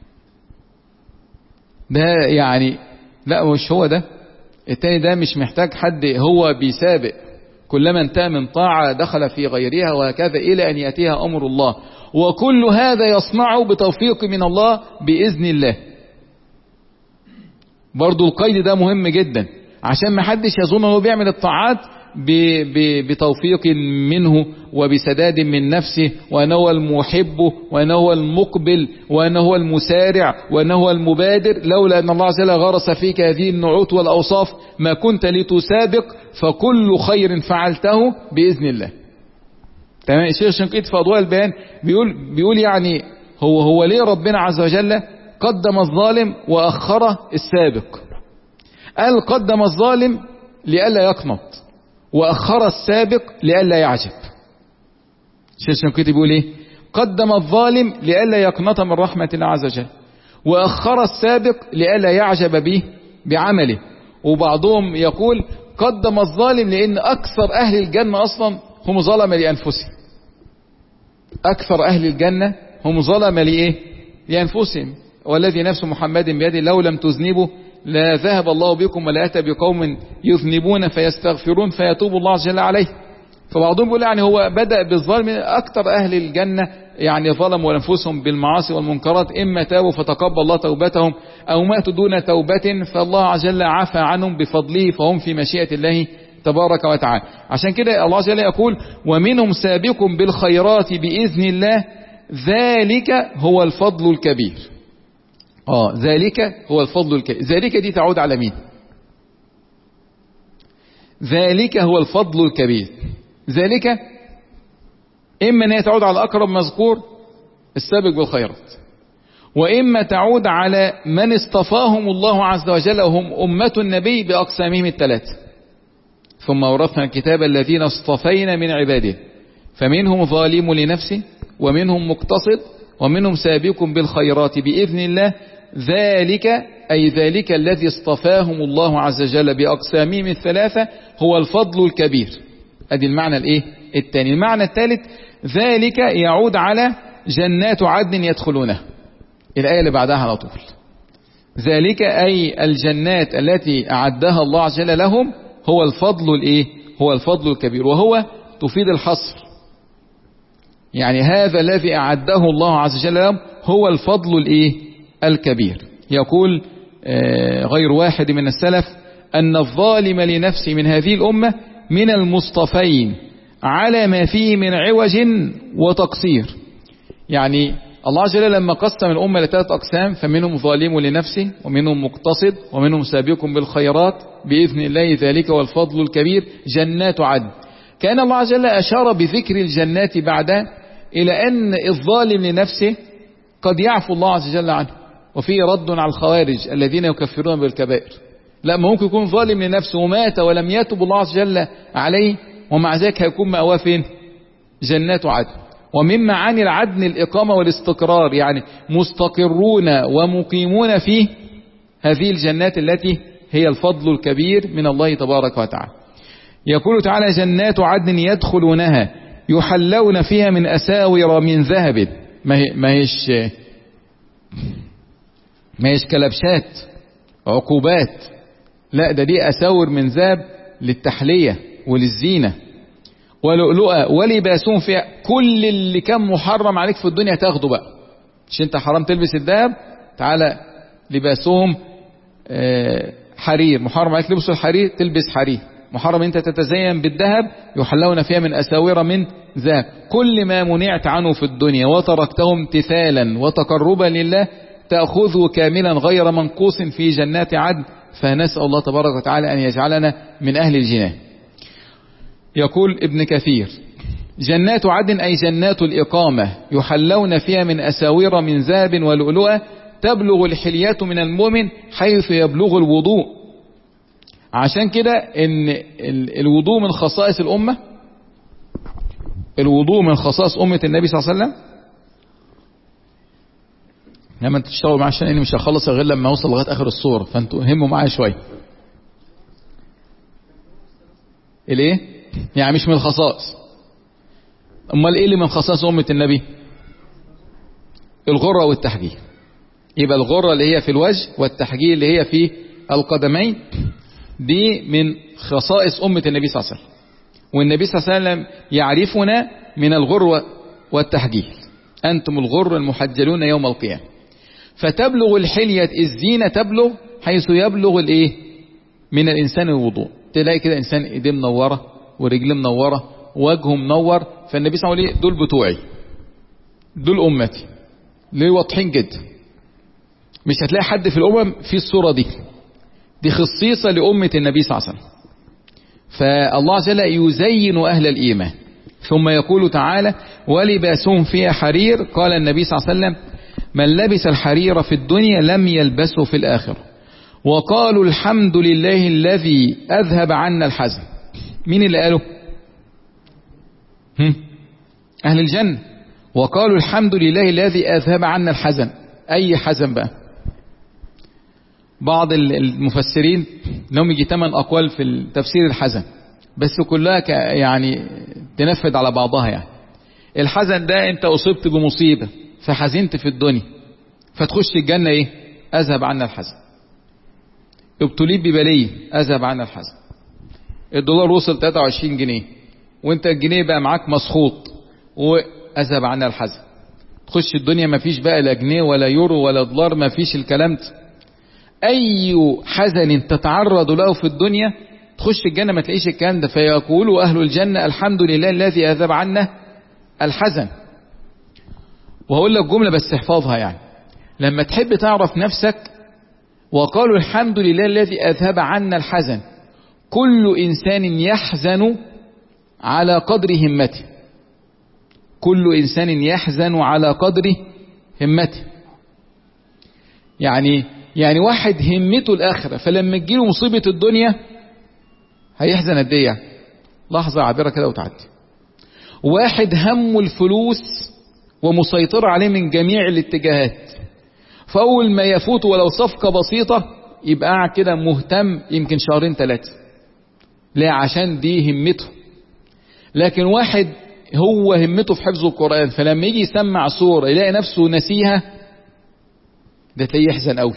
ده يعني لا، مش هو ده. التاني ده مش محتاج حد، هو بيسابق، كلما انتهى من طاعة دخل في غيرها، وهكذا إلى أن يأتيها أمر الله. وكل هذا يصنعه بتوفيق من الله بإذن الله. برضو القيد ده مهم جدا، عشان ما حدش يظن انه بيعمل الطاعات بتوفيق منه وبسداد من نفسه، وأنه هو المحب وأنه هو المقبل وأنه هو المسارع وأنه هو المبادر، لولا أن الله عز وجل غرس فيك هذه النعوت والأوصاف ما كنت لتسابق، فكل خير فعلته بإذن الله. تمام. الشيخ الشنقيطي في أضواء البيان بيقول بيقول يعني هو هو ليه ربنا عز وجل قدم الظالم وأخر السابق؟ قال قدم الظالم لئلا يقنط، وأخر السابق لئلا يعجب. الشيخ الشنقيطي بيقول ايه؟ قدم الظالم لئلا يقنط من رحمة الله عز وجل، وأخر السابق لئلا يعجب به بعمله. وبعضهم يقول قدم الظالم لأن أكثر أهل الجنة أصلا هم ظلم لأنفسهم. أكثر أهل الجنة هم ظلم لإيه؟ لأنفسهم. والذي نفس محمد بيده لو لم تذنبوا لا ذهب الله بكم ولا أتى بقوم يذنبون فيستغفرون فيتوب الله عز وجل عليه. فبعضهم يقول يعني هو بدأ بالظلم، أكثر أهل الجنة يعني ظلموا أنفسهم بالمعاصي والمنكرات، إما تابوا فتقبل الله توبتهم أو ماتوا دون توبة فالله عز وجل عفى عنهم بفضله، فهم في مشيئة الله تبارك وتعالى. عشان كده الله عز وجل يقول ومنهم سابق بالخيرات بإذن الله ذلك هو الفضل الكبير. آه ذلك هو الفضل الكبير. ذلك دي تعود على مين؟ ذلك هو الفضل الكبير. ذلك إما أن تعود على أقرب مذكور السابق بالخيرات، وإما تعود على من اصطفاهم الله عز وجل وهم أمة النبي بأقسامهم الثلاثة. ثم ورثنا الكتاب الذين اصطفينا من عباده فمنهم ظالم لنفسه ومنهم مقتصد ومنهم سابق بالخيرات بإذن الله، ذلك أي ذلك الذي اصطفاهم الله عز وجل بأقسامهم الثلاثة هو الفضل الكبير. ادي المعنى الايه الثاني. المعنى الثالث ذلك يعود على جنات عدن يدخلونها، الآية اللي بعدها على طول. ذلك أي الجنات التي أعدها الله عز وجل لهم هو الفضل الايه هو الفضل الكبير، وهو تفيد الحصر، يعني هذا الذي أعده الله عز وجل لهم هو الفضل الايه الكبير. يقول غير واحد من السلف أن الظالم لنفسه من هذه الأمة من المصطفين على ما فيه من عوج وتقصير. يعني الله عز وجل لما قسم الأمة لثلاث أقسام، فمنهم ظالم لنفسه ومنهم مقتصد ومنهم سابق بالخيرات بإذن الله، ذلك والفضل الكبير، جنات عدن. كان الله عز وجل أشار بذكر الجنات بعد إلى أن الظالم لنفسه قد يعفو الله عز وجل عنه، وفيه رد على الخوارج الذين يكفرون بالكبائر. لا، ممكن يكون ظالم لنفسه ومات ولم يتب الله عز وجل عليه، ومع ذلك هيكون مأواه فين؟ جنات عدن. ومن معاني العدن الإقامة والاستقرار، يعني مستقرون ومقيمون في هذه الجنات التي هي الفضل الكبير من الله تبارك وتعالى. يقول تعالى جنات عدن يدخلونها يحلون فيها من أساور من ذهب. ما هيش ما هيش كلبشات عقوبات، لا، ده دي أساور من ذهب للتحلية وللزينة، ولؤلؤة ولباسهم فيها. كل اللي كان محرم عليك في الدنيا تاخده بقى، مش انت حرام تلبس الذهب، تعالى لباسهم حرير، محرم عليك لبس الحرير تلبس حرير، محرم انت تتزين بالذهب، يحلون فيها من أساور من ذهب. كل ما منعت عنه في الدنيا وتركته امتثالا وتقربا لله تأخذه كاملا غير منقوص في جنات عدن، فنسأل الله تبارك وتعالى أن يجعلنا من أهل الجنان. يقول ابن كثير جنات عدن أي جنات الإقامة يحلون فيها من أساور من ذهب ولؤلؤة تبلغ الحليات من المؤمن حيث يبلغ الوضوء. عشان كده ان الوضوء من خصائص الأمة، الوضوء من خصائص أمة النبي صلى الله عليه وسلم. لما انتوا تشتغلوا معايا عشان اني مش هخلص غير لما اوصل لغايه اخر الصوره، فانتوا هموا معايا شويه. الايه؟ يعني مش من الخصائص. امال ايه اللي من خصائص امه النبي؟ الغره والتحجيل. يبقى الغره اللي هي في الوجه والتحجيل اللي هي في القدمين، دي من خصائص امه النبي صلى الله عليه وسلم. والنبي صلى الله عليه وسلم يعرفنا من الغر والتحجيل، انتم الغر المحجلون يوم القيامه. فتبلغ الحلية الزينة تبلغ حيث يبلغ الايه من الانسان الوضوء. تلاقي كده انسان ايديه منوره ورجليه منوره ووجهه منور، فالنبي صلى الله عليه وسلم دول بتوعي، دول امتي، ليه واضحين جدا. مش هتلاقي حد في الامم في الصوره دي، دي خصيصه لامه النبي صلى الله عليه وسلم. فالله عز وجل يزين اهل الايمان. ثم يقول تعالى ولباسهم فيها حرير. قال النبي صلى الله عليه وسلم من لبس الحرير في الدنيا لم يلبسه في الآخرة. وقالوا الحمد لله الذي أذهب عنا الحزن. مين اللي قالوا؟ هم؟ أهل الجنة. وقالوا الحمد لله الذي أذهب عنا الحزن. أي حزن بقى؟ بعض المفسرين لهم يجي ثمان أقوال في تفسير الحزن، بس كلها يعني تنفذ على بعضها. يعني الحزن ده انت أصبت بمصيبة فحزنت في الدنيا، فتخش الجنة ايه؟ اذهب عنا الحزن. ابتليت ببلية، اذهب عنا الحزن. الدولار وصل ثلاثة وعشرين جنيه وانت الجنيه بقى معاك مسخوط، واذهب عنا الحزن. تخش الدنيا ما فيش بقى لا جنيه ولا يورو ولا دولار، ما فيش الكلام ده. اي حزن تتعرض له في الدنيا تخش الجنة ما تلاقيش الكلام ده. فيقول اهل الجنة الحمد لله الذي اذهب عنا الحزن. وهقول لك جملة بس احفظها، يعني لما تحب تعرف نفسك وقالوا الحمد لله الذي أذهب عنا الحزن. كل إنسان يحزن على قدر همته، كل إنسان يحزن على قدر همته. يعني يعني واحد همته الآخرة، فلما تجيله مصيبة الدنيا هيحزن قد ايه؟ لحظة عابرة كده وتعدي. واحد همه الفلوس ومسيطر عليه من جميع الاتجاهات، فأول ما يفوت ولو صفقة بسيطة يبقى قاعد كده مهتم يمكن شهرين ثلاثة، لا عشان دي همته. لكن واحد هو همته في حفظ القرآن، فلما يجي يسمع سورة يلاقي نفسه نسيها، ده تلاقيه يحزن قوي.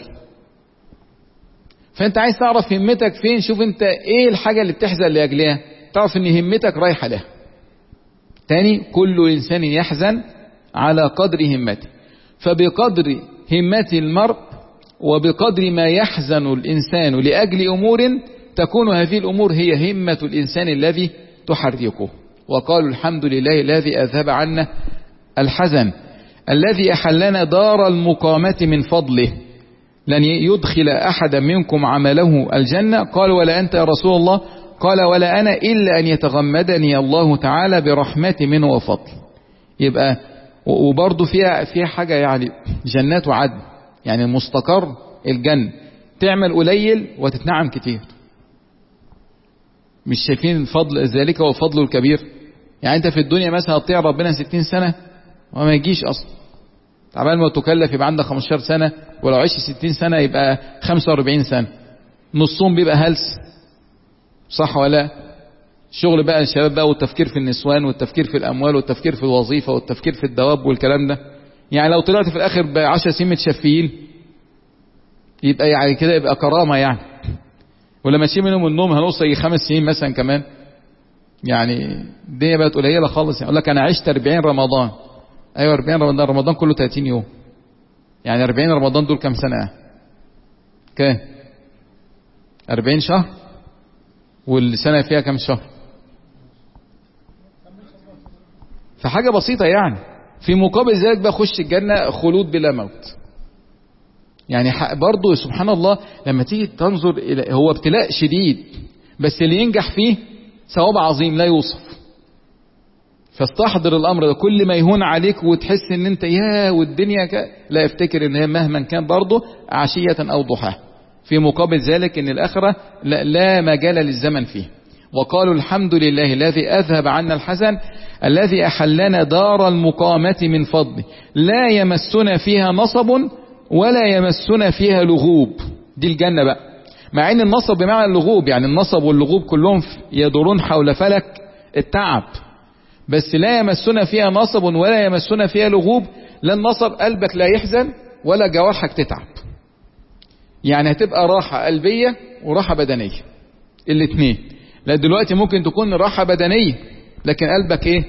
فانت عايز تعرف همتك فين، شوف انت ايه الحاجة اللي بتحزن لأجلها، تعرف ان همتك رايحة لها. تاني، كل إنسان يحزن على قدر همته، فبقدر همة المرء وبقدر ما يحزن الإنسان لأجل أمور تكون هذه الأمور هي همة الإنسان الذي تحركه. وقالوا الحمد لله الذي أذهب عنا الحزن الذي أحلنا دار المقامة من فضله لن يدخل أحدا منكم عمله الجنة. قال ولا أنت يا رسول الله؟ قال ولا أنا إلا أن يتغمدني الله تعالى برحمة منه وفضل. يبقى وبرضه فيها فيها حاجة يعني جنات وعدن، يعني المستقر الجنة، تعمل قليل وتتنعم كتير. مش شايفين فضل ذلك وفضله الكبير؟ يعني انت في الدنيا مثلا هتطيع ربنا ستين سنة وما يجيش اصلا، عبال ما تكلف يبقى عندك خمستاشر سنة، ولو عشت ستين سنة يبقى خمسة وأربعين سنة، نصهم بيبقى هلس، صح ولا؟ الشغل بقى الشباب بقى، والتفكير في النسوان والتفكير في الاموال والتفكير في الوظيفة والتفكير في الدواب والكلام ده. يعني لو طلعت في الاخر بعشر سنين متشفيين يبقى يعني كده يبقى كرامة يعني، ولا ماشي منهم النوم هنوصل خمس سنين مثلا كمان، يعني الدنيا بقت قليلة خالص. يقول لك انا عشت أربعين رمضان، ايوه أربعين رمضان، رمضان كله ثلاثين يوم، يعني أربعين رمضان دول كام سنة؟ كام؟ أربعين شهر، والسنة فيها كام شهر؟ فحاجة بسيطة يعني. في مقابل ذلك بقى خش الجنة خلود بلا موت. يعني برضو سبحان الله لما تيجي تنظر إلى، هو ابتلاء شديد بس اللي ينجح فيه ثواب عظيم لا يوصف. فاستحضر الامر ده، كل ما يهون عليك وتحس ان انت يا والدنيا ك... لا افتكر ان هي مهما كان برضه عشية او ضحاها. في مقابل ذلك ان الاخرة لا, لا مجال للزمن فيه. وقالوا الحمد لله الذي اذهب عنا الحزن الذي احلنا دار المقامة من فضله لا يمسنا فيها نصب ولا يمسنا فيها لغوب. دي الجنة بقى، مع ان النصب بمعنى اللغوب، يعني النصب واللغوب كلهم يدورون حول فلك التعب، بس لا يمسنا فيها نصب ولا يمسنا فيها لغوب. لا النصب قلبك لا يحزن ولا جوارحك تتعب، يعني هتبقى راحة قلبية وراحة بدنية الاثنين. لا دلوقتي ممكن تكون راحة بدنية لكن قلبك ايه،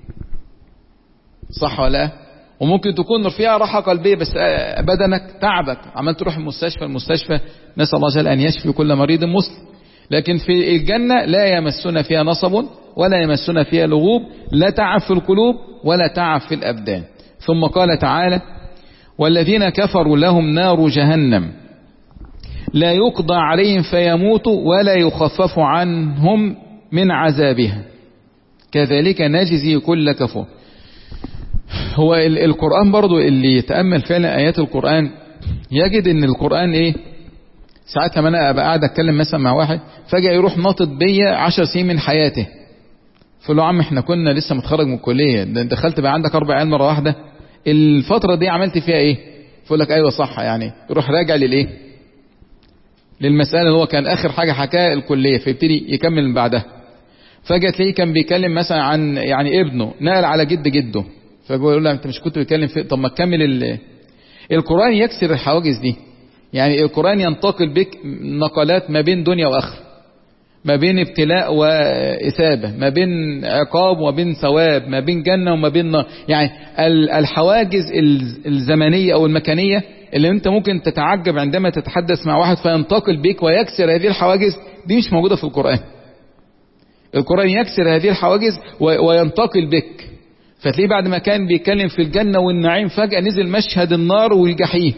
صح ولا؟ وممكن تكون فيها راحة قلبية بس بدنك تعبك، عمال تروح المستشفى المستشفى نسأل الله جل أن يشفي كل مريض مسلم. لكن في الجنة لا يمسنا فيها نصب ولا يمسنا فيها لغوب، لا تعب في القلوب ولا تعب في الأبدان. ثم قال تعالى والذين كفروا لهم نار جهنم لا يقضى عليهم فيموتوا ولا يخفف عنهم من عذابها كذلك نجزي كل كفور. هو القرآن برضو اللي يتأمل فعلا آيات القرآن يجد ان القرآن ايه، ساعات لما انا ابقى قاعد اتكلم مثلا مع واحد فجأة يروح ناطط بيا عشر سنين من حياته، فقال له عم احنا كنا لسه متخرج من الكلية، دخلت بقى عندك اربع عيال مرة واحدة، الفترة دي عملت فيها ايه؟ فقول لك ايوه صح، يعني يروح راجع للايه، للمسألة اللي هو كان اخر حاجة حكاها الكلية، فيبتدي يكمل من بعدها. فجأة تلاقيه كان بيتكلم مثلا عن يعني ابنه نقل على جد جده، فيقول له انت مش كنت بتكلم في، طب ما تكمل ال... القرآن يكسر الحواجز دي. يعني القرآن ينتقل بك نقلات ما بين دنيا واخره، ما بين ابتلاء وإثابة، ما بين عقاب وما بين ثواب، ما بين جنة وما بين نار. يعني الحواجز الزمنية او المكانية اللي انت ممكن تتعجب عندما تتحدث مع واحد فينتقل بك ويكسر هذه الحواجز، دي مش موجودة في القرآن. القرآن يكسر هذه الحواجز وينتقل بك، فتلاقيه بعد ما كان بيتكلم في الجنة والنعيم فجأة نزل مشهد النار والجحيم.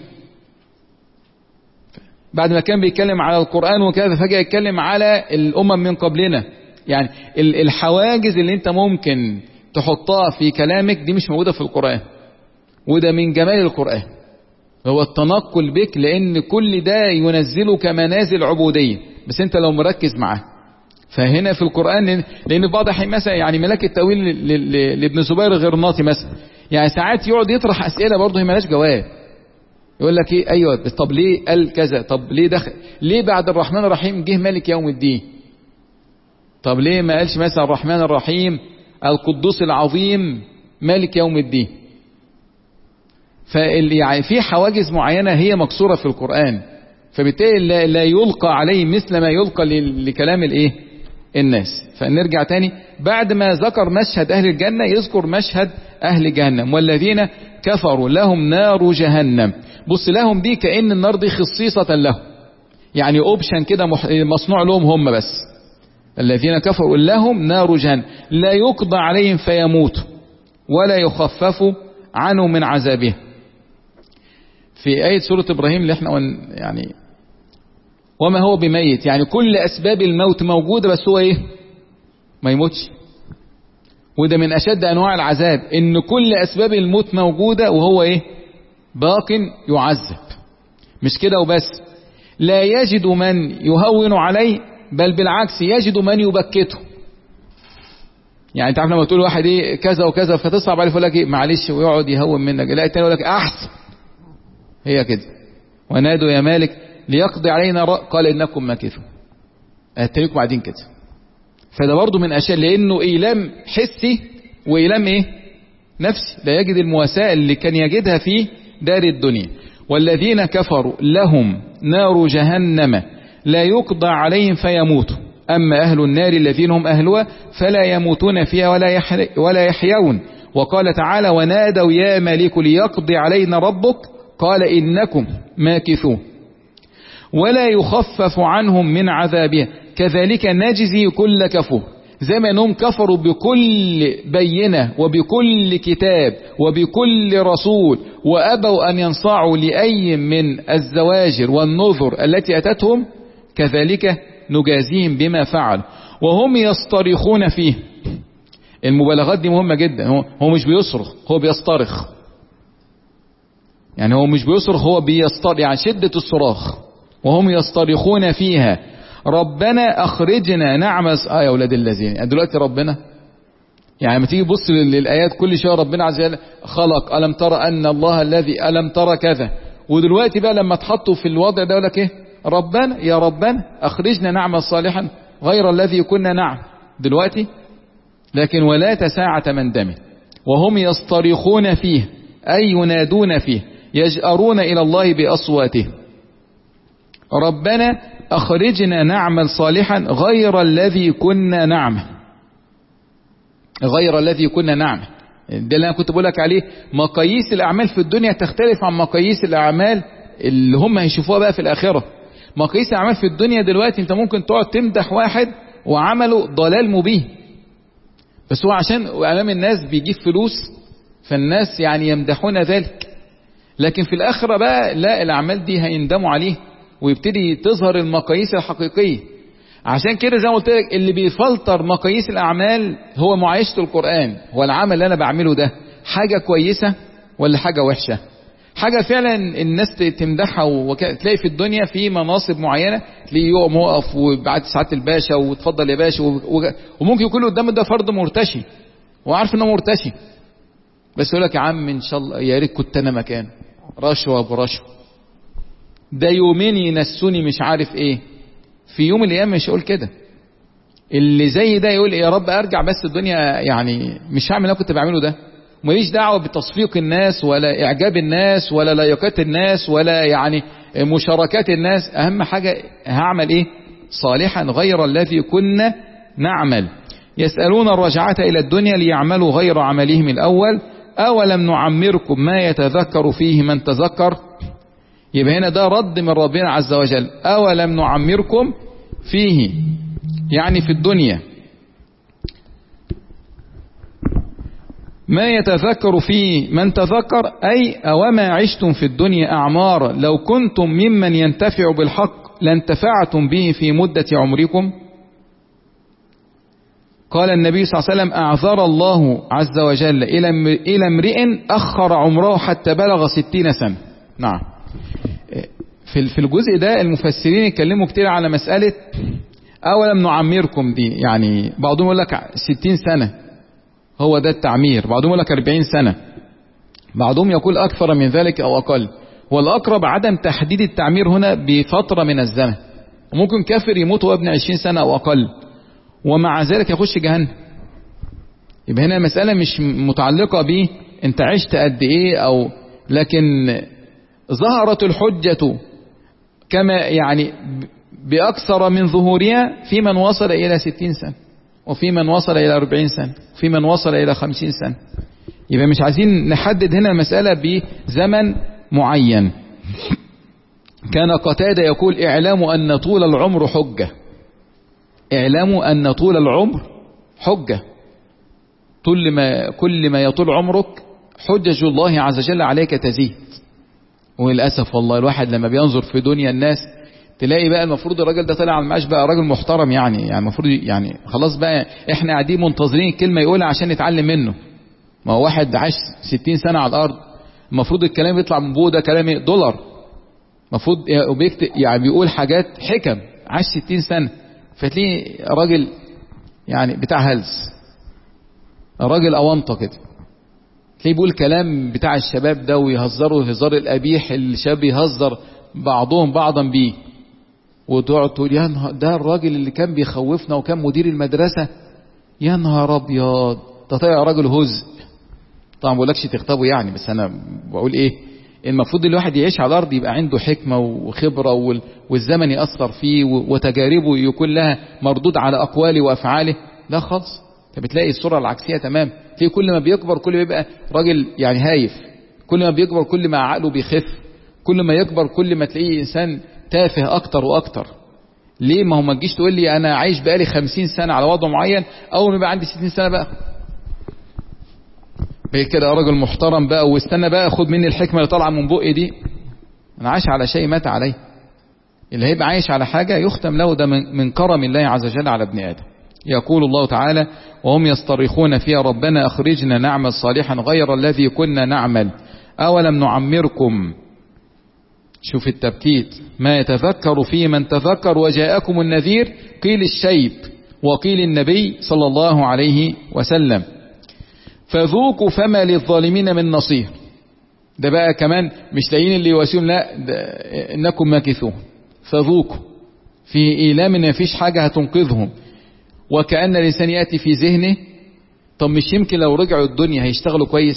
بعد ما كان بيتكلم على القرآن وكذا فجأة يتكلم على الأمم من قبلنا. يعني الحواجز اللي انت ممكن تحطها في كلامك دي مش موجودة في القرآن، وده من جمال القرآن، هو التنقل بك، لأن كل ده ينزلك منازل عبودية بس انت لو مركز معاه. فهنا في القرآن، لأن بعض الحين مثلا يعني ملاك التأويل لابن زبير غرناطي مثلا، يعني ساعات يقعد يطرح أسئلة برضه هي مالهاش جواب. يقول لك ايه، ايوه طب ليه قال كذا، طب ليه دخل، ليه بعد الرحمن الرحيم جه مالك يوم الدين، طب ليه ما قالش مثلا الرحمن الرحيم القدوس العظيم مالك يوم الدين. فاللي يعني في حواجز معينة هي مكسورة في القرآن، فبالتالي لا يلقى عليه مثل ما يلقى لكلام الايه الناس. فنرجع تاني بعد ما ذكر مشهد اهل الجنة يذكر مشهد اهل جهنم. والذين كفروا لهم نار جهنم. بص لهم دي كأن النار دي خصيصة له، يعني اوبشن كده مصنوع لهم هم بس. الذين كفروا لهم نار جهنم لا يقضى عليهم فيموتوا ولا يخفف عنهم من عذابه. في آية سورة إبراهيم اللي احنا يعني وما هو بميت، يعني كل أسباب الموت موجودة بس هو ايه ما يموتش. وده من أشد أنواع العذاب، إن كل أسباب الموت موجودة وهو ايه باق يعذب. مش كده وبس، لا يجد من يهون عليه، بل بالعكس يجد من يبكته. يعني انت عارف لما تقول واحد ايه كذا وكذا فتصعب عليه يقول لك ايه معلش ويقعد يهون منك، لا التاني يقول لك احسن. هي كده ونادوا يا مالك ليقضي علينا رأ قال انكم ماكثون، اتريكم بعدين كده. فده برضو من اشياء، لانه ايلام حسي وايلام ايه نفسي، لا يجد المواساة اللي كان يجدها في دار الدنيا. والذين كفروا لهم نار جهنم لا يقضى عليهم فيموتوا، أما أهل النار الذين هم أهلها فلا يموتون فيها ولا ولا يحيون. وقال تعالى ونادوا يا مالك ليقضي علينا ربك قال إنكم ماكثون ولا يخفف عنهم من عذابها كذلك نجزي كل كفور. زي ما انهم كفروا بكل بينة وبكل كتاب وبكل رسول وأبوا أن ينصاعوا لأي من الزواجر والنذر التي أتتهم، كذلك نجازيهم بما فعل وهم يصطرخون فيه. المبالغات دي مهمة جدا. هو, هو مش بيصرخ، هو بيصطرخ. يعني هو مش بيصرخ، هو بيصطرخ، يعني شدة الصراخ. وهم يصطرخون فيها ربنا أخرجنا نعمل. آه يا أولاد الذين، يعني دلوقتي ربنا يعني لما تيجي تبص للآيات كل شيء ربنا عز وجل خلق، ألم ترى أن الله الذي ألم ترى كذا. ودلوقتي بقى لما تحطوا في الوضع ده يقول لك إيه ربنا يا ربنا أخرجنا نعمل صالحا غير الذي كنا نعمل دلوقتي. لكن ولا تساعة من دمه وهم يصطرخون فيه أي ينادون فيه يجأرون إلى الله بأصواته ربنا أخرجنا نعمل صالحا غير الذي كنا نعمل، غير الذي كنا نعمل. ده اللي أنا كنت بقولك عليه، مقاييس الأعمال في الدنيا تختلف عن مقاييس الأعمال اللي هم هيشوفوها بقى في الآخرة. مقاييس الأعمال في الدنيا دلوقتي أنت ممكن تقعد تمدح واحد وعمله ضلال مبين، بس هو عشان أمام الناس بيجيب فلوس فالناس يعني يمدحون ذلك. لكن في الآخرة بقى لا، الأعمال دي هيندموا عليه ويبتدي تظهر المقاييس الحقيقية. عشان كده زي ما قلت لك اللي بيفلتر مقاييس الأعمال هو معايشة القرآن. هو العمل اللي أنا بعمله ده حاجة كويسة ولا حاجة وحشة؟ حاجة فعلا الناس تمدحها وتلاقي في الدنيا في مناصب معينة تلاقيه يقوم وقف وبعد ساعات الباشا وتفضل يا باشا، وممكن يكون قدامه ده فرد مرتشي وعارف انه مرتشي، بس يقول لك يا عم ان شاء الله يا ريت كنت انا مكانه، رشوة برشوة، ده يومين ينسوني مش عارف ايه. في يوم الايام مش يقول كده. اللي زي ده يقول يا رب ارجع بس الدنيا يعني مش هعمل اللي كنت بعمله ده، ماليش دعوة بتصفيق الناس ولا اعجاب الناس ولا لايقات الناس ولا يعني مشاركات الناس. اهم حاجة هعمل ايه؟ صالحا غير الذي كنا نعمل. يسألون الرجعة الى الدنيا ليعملوا غير عملهم الاول اولم نعمركم ما يتذكر فيه من تذكر. يبقى هنا ده رد من ربنا عز وجل، اولم نعمركم فيه يعني في الدنيا ما يتذكر فيه من تذكر، أي أوما عشتم في الدنيا أعمارا لو كنتم ممن ينتفع بالحق لانتفعتم به في مدة عمركم. قال النبي صلى الله عليه وسلم أعذر الله عز وجل إلى امرئ أخر عمره حتى بلغ ستين سنة. نعم، في الجزء ده المفسرين يتكلموا كتير على مسألة أولم نعمركم دي يعني بعضهم يقول لك ستين سنة هو ده التعمير، بعضهم يقول لك أربعين سنة، بعضهم يقول أكثر من ذلك أو أقل. والأقرب عدم تحديد التعمير هنا بفترة من الزمن، وممكن كافر يموت وهو ابن عشرين سنة أو أقل ومع ذلك يخش جهنم. يبقى هنا المسألة مش متعلقة به أنت عشت قد إيه، أو لكن ظهرت الحجة كما يعني بأكثر من ظهورها في من وصل إلى ستين سنة، وفي من وصل إلى أربعين سنة، وفي من وصل إلى خمسين سنة. يبقى مش عايزين نحدد هنا المسألة بزمن معين. كان قتادة يقول اعلموا أن طول العمر حجة، اعلموا أن طول العمر حجة، طول ما كل ما يطول عمرك حجج الله عز وجل عليك تزيد. وللأسف والله الواحد لما بينظر في دنيا الناس تلاقي بقى المفروض الراجل ده طلع على المعاش بقى راجل محترم، يعني يعني المفروض يعني خلاص بقى احنا قاعدين منتظرين الكلمة يقولها عشان نتعلم منه. ما هو واحد عاش ستين سنة على الأرض، المفروض الكلام يطلع من بوه ده كلام دولار، المفروض يعني بيقول حاجات حكم، عاش ستين سنة. فتلاقي راجل يعني بتاع هلس، راجل أونطة كده، تلاقيه بيقول كلام بتاع الشباب ده ويهزروا هزار القبيح اللي الشباب يهزر بعضهم بعضا بيه، وتقعد تقول يا نهار ده الراجل اللي كان بيخوفنا وكان مدير المدرسة، يا نهار أبيض ده طلع راجل هزء. طبعا ما بقولكش تغتابه يعني، بس أنا بقول إيه، المفروض الواحد يعيش على الأرض يبقى عنده حكمة وخبرة والزمن يأثر فيه وتجاربه يكون لها مردود على أقواله وأفعاله. لا خالص، انت بتلاقي الصورة العكسية تمام. تلاقي كل ما بيكبر كل ما يبقى راجل يعني هايف، كل ما بيكبر كل ما عقله بيخف، كل ما يكبر كل ما تلاقيه إنسان تافه أكتر وأكتر. ليه؟ ما هو ما تجيش تقول لي أنا عايش بقالي خمسين سنة على وضع معين، أول ما يبقى عندي ستين سنة بقى بقى كده راجل محترم بقى، واستنى بقى خد مني الحكمة اللي طالعة من بقي دي. أنا عايش على شيء مات عليه. اللي هيبقى عايش على حاجة يختم له، ده من كرم الله عز وجل على ابن آدم. يقول الله تعالى وهم يصطرخون فيها ربنا أخرجنا نعمل صالحا غير الذي كنا نعمل أولم نعمركم. شوف التبكيت، ما يتذكر فيه من تذكر وجاءكم النذير قيل الشيب وقيل النبي صلى الله عليه وسلم فذوقوا فما للظالمين من نصير. ده بقى كمان مش لاقيين اللي يواسيهم، لا إنكم ماكثون. فذوقوا في إيلام إن مفيش حاجة هتنقذهم، وكأن الإنسان يأتي في ذهنه طب مش يمكن لو رجعوا الدنيا هيشتغلوا كويس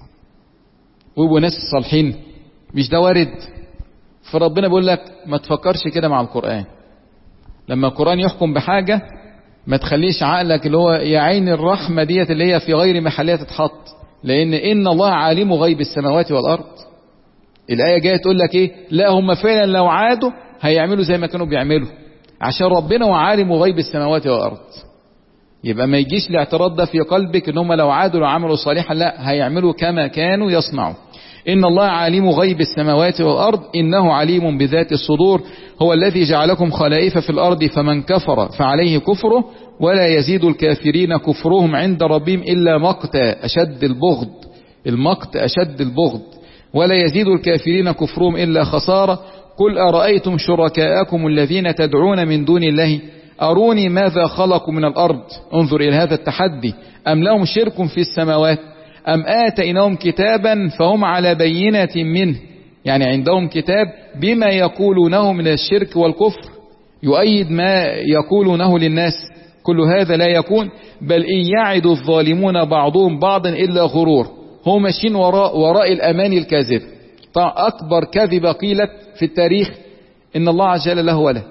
ويبقوا ناس صالحين؟ مش ده وارد؟ فربنا بيقول لك ما تفكرش كده مع القرآن. لما القرآن يحكم بحاجة ما تخليش عقلك اللي هو يا عين الرحمة ديت اللي هي في غير محلها تتحط، لأن إن الله عالم غيب السماوات والأرض. الآية جاية تقول لك إيه؟ لا هم فعلا لو عادوا هيعملوا زي ما كانوا بيعملوا، عشان ربنا وعالم غيب السماوات والأرض. يبقى ما يجيش الاعتراض ده في قلبك ان هم لو عادوا لو عملوا صالحا، لا هيعملوا كما كانوا يصنعوا. إن الله عالم غيب السماوات والأرض إنه عليم بذات الصدور هو الذي جعلكم خلائف في الأرض فمن كفر فعليه كفره ولا يزيد الكافرين كفرهم عند ربهم إلا مقتا أشد البغض. المقت أشد البغض. ولا يزيد الكافرين كفرهم إلا خسارة. قل أرأيتم شركاءكم الذين تدعون من دون الله أروني ماذا خلقوا من الأرض. انظر إلى هذا التحدي. أم لهم شرك في السماوات أم آتيناهم كتابا فهم على بينة منه، يعني عندهم كتاب بما يقولونه من الشرك والكفر يؤيد ما يقولونه للناس. كل هذا لا يكون، بل إن يعد الظالمون بعضهم بعضا إلا غرور. هم ماشيين وراء, وراء الأماني الكاذب. طبعا أكبر كذبة قيلت في التاريخ إن الله عز وجل له ولد.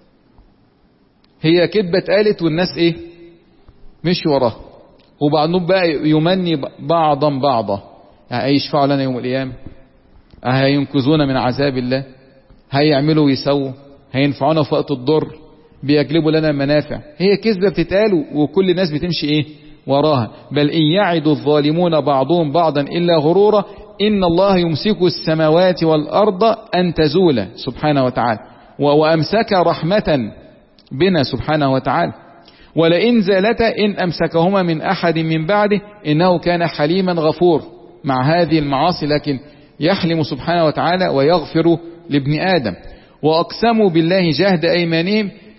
هي كذبة قالت والناس إيه مش وراها، وبعضهم بقى يمني بعضا بعضا، يعني هيشفعوا لنا يوم القيامة، هينقذونا من عذاب الله، هيعملوا ويسووا، هينفعونا في وقت الضر، بيجلبوا لنا المنافع. هي كذبة بتتقال وكل الناس بتمشي ايه وراها. بل إن يعد الظالمون بعضهم بعضا إلا غرورا إن الله يمسك السماوات والأرض أن تزولا سبحانه وتعالى، وأمسك رحمة بنا سبحانه وتعالى، ولئن زالتا إن أمسكهما من أحد من بعده إنه كان حليما غفور. مع هذه المعاصي لكن يحلم سبحانه وتعالى ويغفر لابن آدم. وأقسموا بالله جهد أيمانهم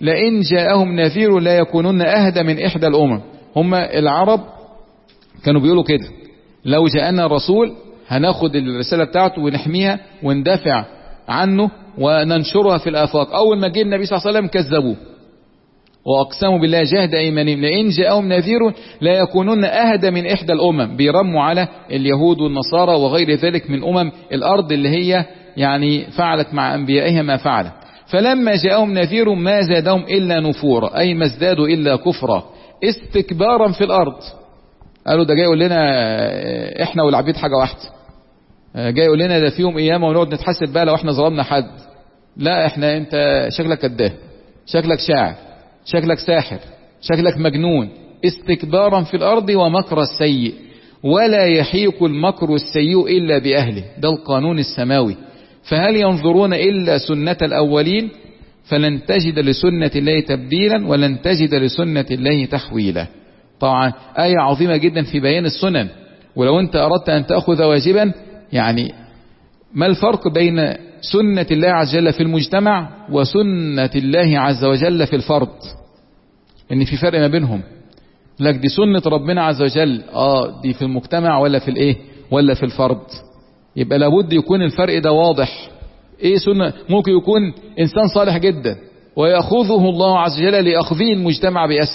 لئن جاءهم نذير لا يكونن أهدى من إحدى الأمم. هم العرب كانوا بيقولوا كده، لو جاءنا رسول هناخد الرسالة بتاعته ونحميها وندافع عنه وننشرها في الآفاق. أول ما جاء النبي صلى الله عليه وسلم كذبوه وأقسموا بالله جهد أيمانهم لئن جاءهم نذير لا يكونن أهدى من إحدى الأمم. بيرموا على اليهود والنصارى وغير ذلك من أمم الأرض اللي هي يعني فعلت مع أنبيائها ما فعلت. فلما جاءهم نذير ما زادهم إلا نفورا، أي ما ازدادوا إلا كفرا استكبارا في الأرض. قالوا ده جاي يقول لنا إحنا والعبيد حاجة واحدة، جاي يقول لنا ده فيهم قيامة ونقعد نتحاسب بقى لو إحنا ظلمنا حد. لا، إحنا أنت شكلك كذاب، شكلك شاعر، شكلك ساحر، شكلك مجنون. استكبارا في الأرض ومكر السيء، ولا يحيق المكر السيء إلا بأهله. ده القانون السماوي. فهل ينظرون إلا سنة الأولين فلن تجد لسنة الله تبديلا ولن تجد لسنة الله تحويلا. طبعا آية عظيمة جدا في بيان السنن. ولو أنت أردت أن تأخذ واجبا، يعني ما الفرق بين سنة الله عز وجل في المجتمع وسنة الله عز وجل في الفرد؟ ان في فرق ما بينهم. لك دي سنة ربنا عز وجل، اه دي في المجتمع ولا في الايه ولا في الفرد؟ يبقى لابد يكون الفرق ده واضح. ايه سنة؟ ممكن يكون انسان صالح جدا ويأخذه الله عز وجل لأخذه المجتمع بأسر.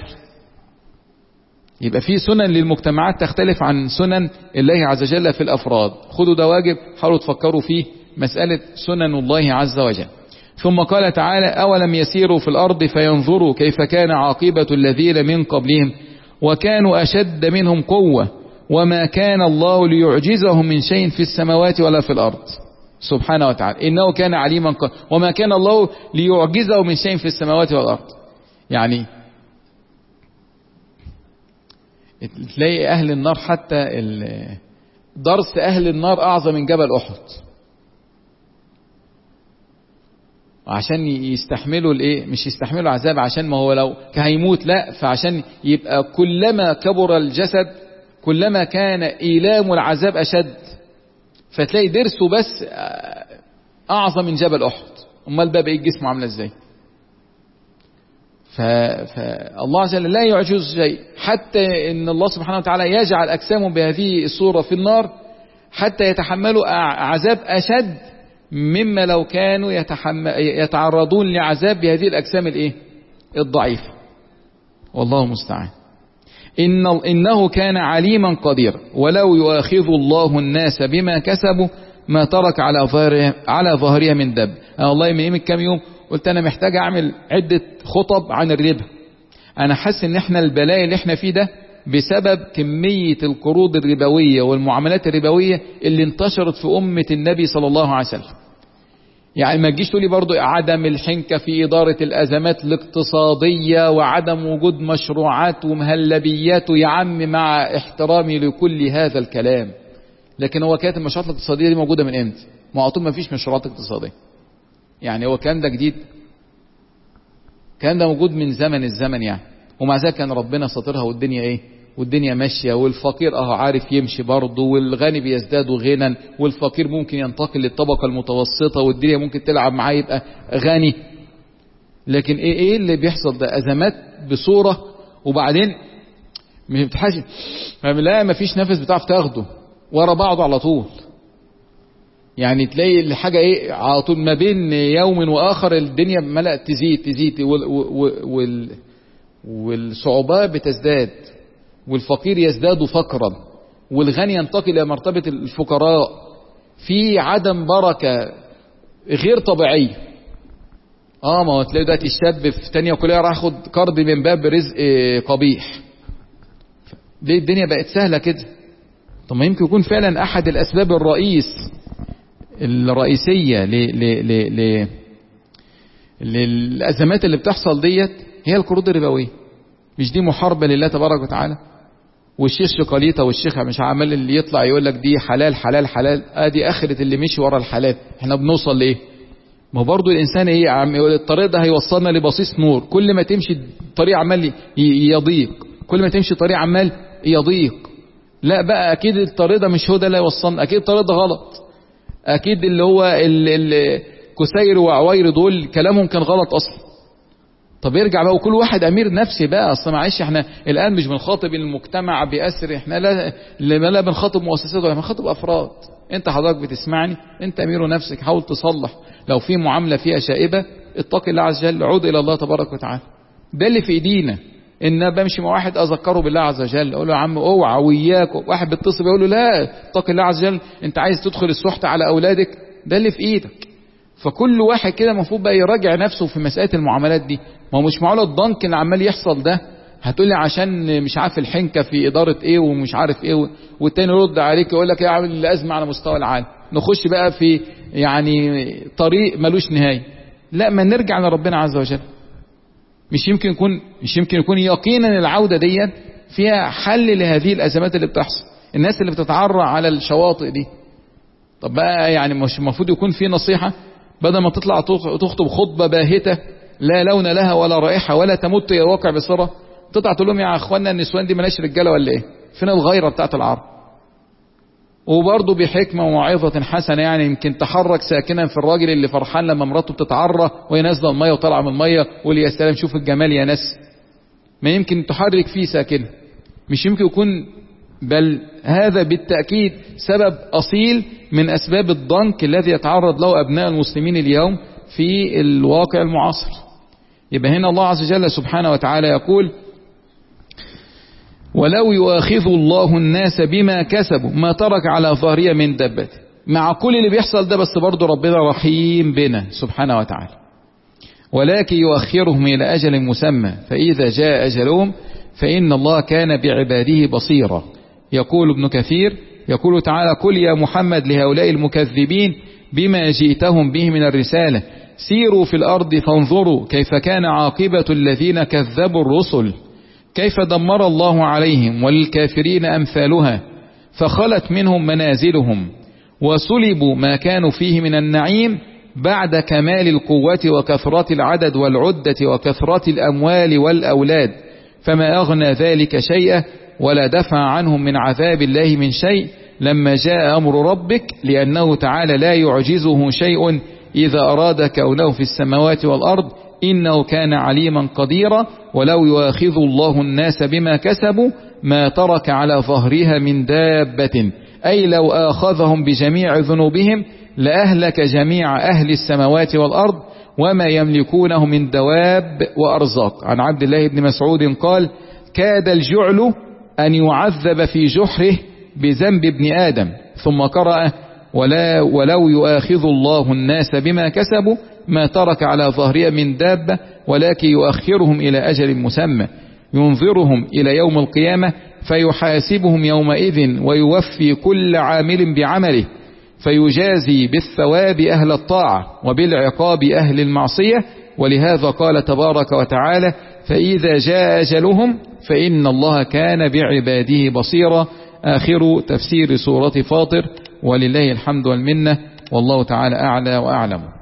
يبقى في سنن للمجتمعات تختلف عن سنن الله عز وجل في الأفراد. خدوا ده واجب، حاولوا تفكروا فيه، مسألة سنن الله عز وجل. ثم قال تعالى: أولم يسيروا في الأرض فينظروا كيف كان عاقبة الذين من قبلهم وكانوا أشد منهم قوة وما كان الله ليعجزهم من شيء في السماوات ولا في الأرض سبحانه وتعالى إنه كان عليما قديرا وما كان الله ليعجزه من شيء في السماوات والأرض. يعني تلاقي أهل النار، حتى درس أهل النار أعظم من جبل أحد، عشان يستحملوا الايه، مش يستحملوا عذاب عشان ما هو لو هيموت، لا، فعشان يبقى كلما كبر الجسد كلما كان إيلام العذاب أشد. فتلاقي درسه بس أعظم من جبل أحد. أمال بقى بقى الجسم عامله ازاي؟ فالله عز وجل لا يعجز شيء، حتى ان الله سبحانه وتعالى يجعل أجسامهم بهذه الصورة في النار حتى يتحملوا عذاب أشد مما لو كانوا يتعرضون لعذاب بهذه الأجسام الايه الضعيفة. والله المستعان. إن إنه كان عليما قديرا ولو يؤاخذ الله الناس بما كسبوا ما ترك على ظهرها على ظهرها من دب. أنا والله من قيمة كام يوم قلت أنا محتاج أعمل عدة خطب عن الربا. أنا حاسس إن إحنا البلاء اللي إحنا فيه ده بسبب كمية القروض الربوية والمعاملات الربوية اللي انتشرت في أمة النبي صلى الله عليه وسلم. يعني ما تجيش تقولي برضو عدم الحنكة في إدارة الأزمات الاقتصادية وعدم وجود مشروعات ومهلبيات، يا عم مع احترامي لكل هذا الكلام، لكن هو كانت المشروعات الاقتصادية دي موجودة من امتى؟ ما هو طول ما فيش مشروعات اقتصادية. يعني هو كان ده جديد؟ كان ده موجود من زمن الزمن يعني. ومع ذلك كان ربنا ساطرها والدنيا ايه والدنيا ماشية، والفقير اه عارف يمشي برضه، والغني بيزداد غنى، والفقير ممكن ينتقل للطبقة المتوسطة، والدنيا ممكن تلعب معاه يبقى غني. لكن ايه ايه اللي بيحصل ده؟ ازمات بصورة، وبعدين مش بتحاجة لا ما فيش نفس بتعرف تاخده ورا بعضه على طول. يعني تلاقي الحاجة ايه على طول ما بين يوم واخر الدنيا ملأت تزيد تزيد وال وال والصعوبات بتزداد، والفقير يزداد فقرا، والغني ينتقل إلى مرتبة الفقراء، في عدم بركة غير طبيعية. اه ما هو تلاقي دلوقتي الشاب في تانية كلية راح ياخد قرض من باب رزق قبيح. ليه الدنيا بقت سهلة كده؟ طب ما يمكن يكون فعلا أحد الأسباب الرئيس الرئيسية ل ل ل ل للأزمات اللي بتحصل ديت هي القروض الربوية. مش دي محاربة لله تبارك وتعالى؟ والشيخ شقاليطة والشيخ مش عمال اللي يطلع يقول لك دي حلال حلال حلال، ادي اخرة اللي مشي ورا الحلال. احنا بنوصل لايه؟ ما هو برضو الانسان ايه عم الطريق ده هيوصلنا لبصيص نور. كل ما تمشي طريق عمال يضيق، كل ما تمشي طريق عمال يضيق. لا بقى اكيد الطريق ده مش هو ده اللي هيوصلنا، اكيد الطريق ده غلط، اكيد اللي هو كسير وعوير دول كلامهم كان غلط اصلا. طب يرجع بقى وكل واحد امير نفسي بقى. اصل معلش احنا الان مش بنخاطب المجتمع باسر، احنا لا لا بنخاطب مؤسسات ولا بنخاطب افراد. انت حضرتك بتسمعني، انت امير نفسك، حاول تصلح لو في معامله فيها شائبه، اتق الله عز وجل، عود الى الله تبارك وتعالى. ده اللي في ايدينا. ان بمشي مع واحد اذكره بالله عز وجل، اقول له يا عم اوعى وياك، واحد بيتصل بيقول له لا اتق الله عز وجل، انت عايز تدخل السحت على اولادك، ده اللي في ايدك. فكل واحد كده المفروض بقى يراجع نفسه في مسألة المعاملات دي. ما هو مش معقول الضنك اللي عمال يحصل ده هتقول لي عشان مش عارف الحنكة في إدارة ايه ومش عارف ايه، والتاني يرد عليك يقول لك ايه عامل الأزمة على مستوى العالم. نخش بقى في يعني طريق ملوش نهاية. لا، ما نرجع لربنا عز وجل. مش يمكن يكون مش يمكن يكون يقينا العودة ديت فيها حل لهذه الأزمات اللي بتحصل. الناس اللي بتتعرى على الشواطئ دي، طب بقى يعني مش المفروض يكون في نصيحة بدل ما تطلع تخطب خطبة باهتة لا لون لها ولا رائحة ولا تمت إلى الواقع بصرة، تطلع تقول لهم يا اخوانا النسوان دي ملاش رجاله ولا ايه؟ فين الغيرة بتاعت العرب؟ وبرضه بحكمة وموعظة حسنة، يعني يمكن تحرك ساكنا في الراجل اللي فرحان لما مراته بتتعرى وهي نازله الميه وطالعه من الميه، وقول يا سلام شوف الجمال يا ناس. ما يمكن تحرك فيه ساكنة، مش يمكن يكون، بل هذا بالتأكيد سبب أصيل من أسباب الضنك الذي يتعرض له أبناء المسلمين اليوم في الواقع المعاصر. يبقى هنا الله عز وجل سبحانه وتعالى يقول ولو يؤاخذ الله الناس بما كسبوا ما ترك على ظهرها من دابة. مع كل اللي بيحصل ده بس برضه ربنا رحيم بنا سبحانه وتعالى، ولكن يؤخرهم إلى أجل مسمى فإذا جاء أجلهم فإن الله كان بعباده بصيرا. يقول ابن كثير يقول تعالى قل يا محمد لهؤلاء المكذبين بما جئتهم به من الرسالة سيروا في الأرض فانظروا كيف كان عاقبة الذين كذبوا الرسل كيف دمر الله عليهم وللكافرين أمثالها فخلت منهم منازلهم وسلبوا ما كانوا فيه من النعيم بعد كمال القوة وكثرة العدد والعدة وكثرة الأموال والأولاد فما أغنى ذلك شيئا ولا دفع عنهم من عذاب الله من شيء لما جاء أمر ربك لأنه تعالى لا يعجزه شيء إذا أراد كونه في السماوات والأرض إنه كان عليما قديرا. ولو يؤاخذ الله الناس بما كسبوا ما ترك على ظهرها من دابة أي لو آخذهم بجميع ذنوبهم لأهلك جميع أهل السماوات والأرض وما يملكونه من دواب وأرزاق. عن عبد الله بن مسعود قال كاد الجعل أن يعذب في جحره بذنب ابن آدم ثم قرأ ولا ولو يؤاخذ الله الناس بما كسبوا ما ترك على ظهرها من دابة ولكن يؤخرهم إلى أجل مسمى ينظرهم إلى يوم القيامة فيحاسبهم يومئذ ويوفي كل عامل بعمله فيجازي بالثواب أهل الطاعة وبالعقاب أهل المعصية. ولهذا قال تبارك وتعالى فإذا جاء أجلهم فإن الله كان بعباده بصيرا. آخر تفسير سورة فاطر ولله الحمد والمنة والله تعالى أعلى وأعلم.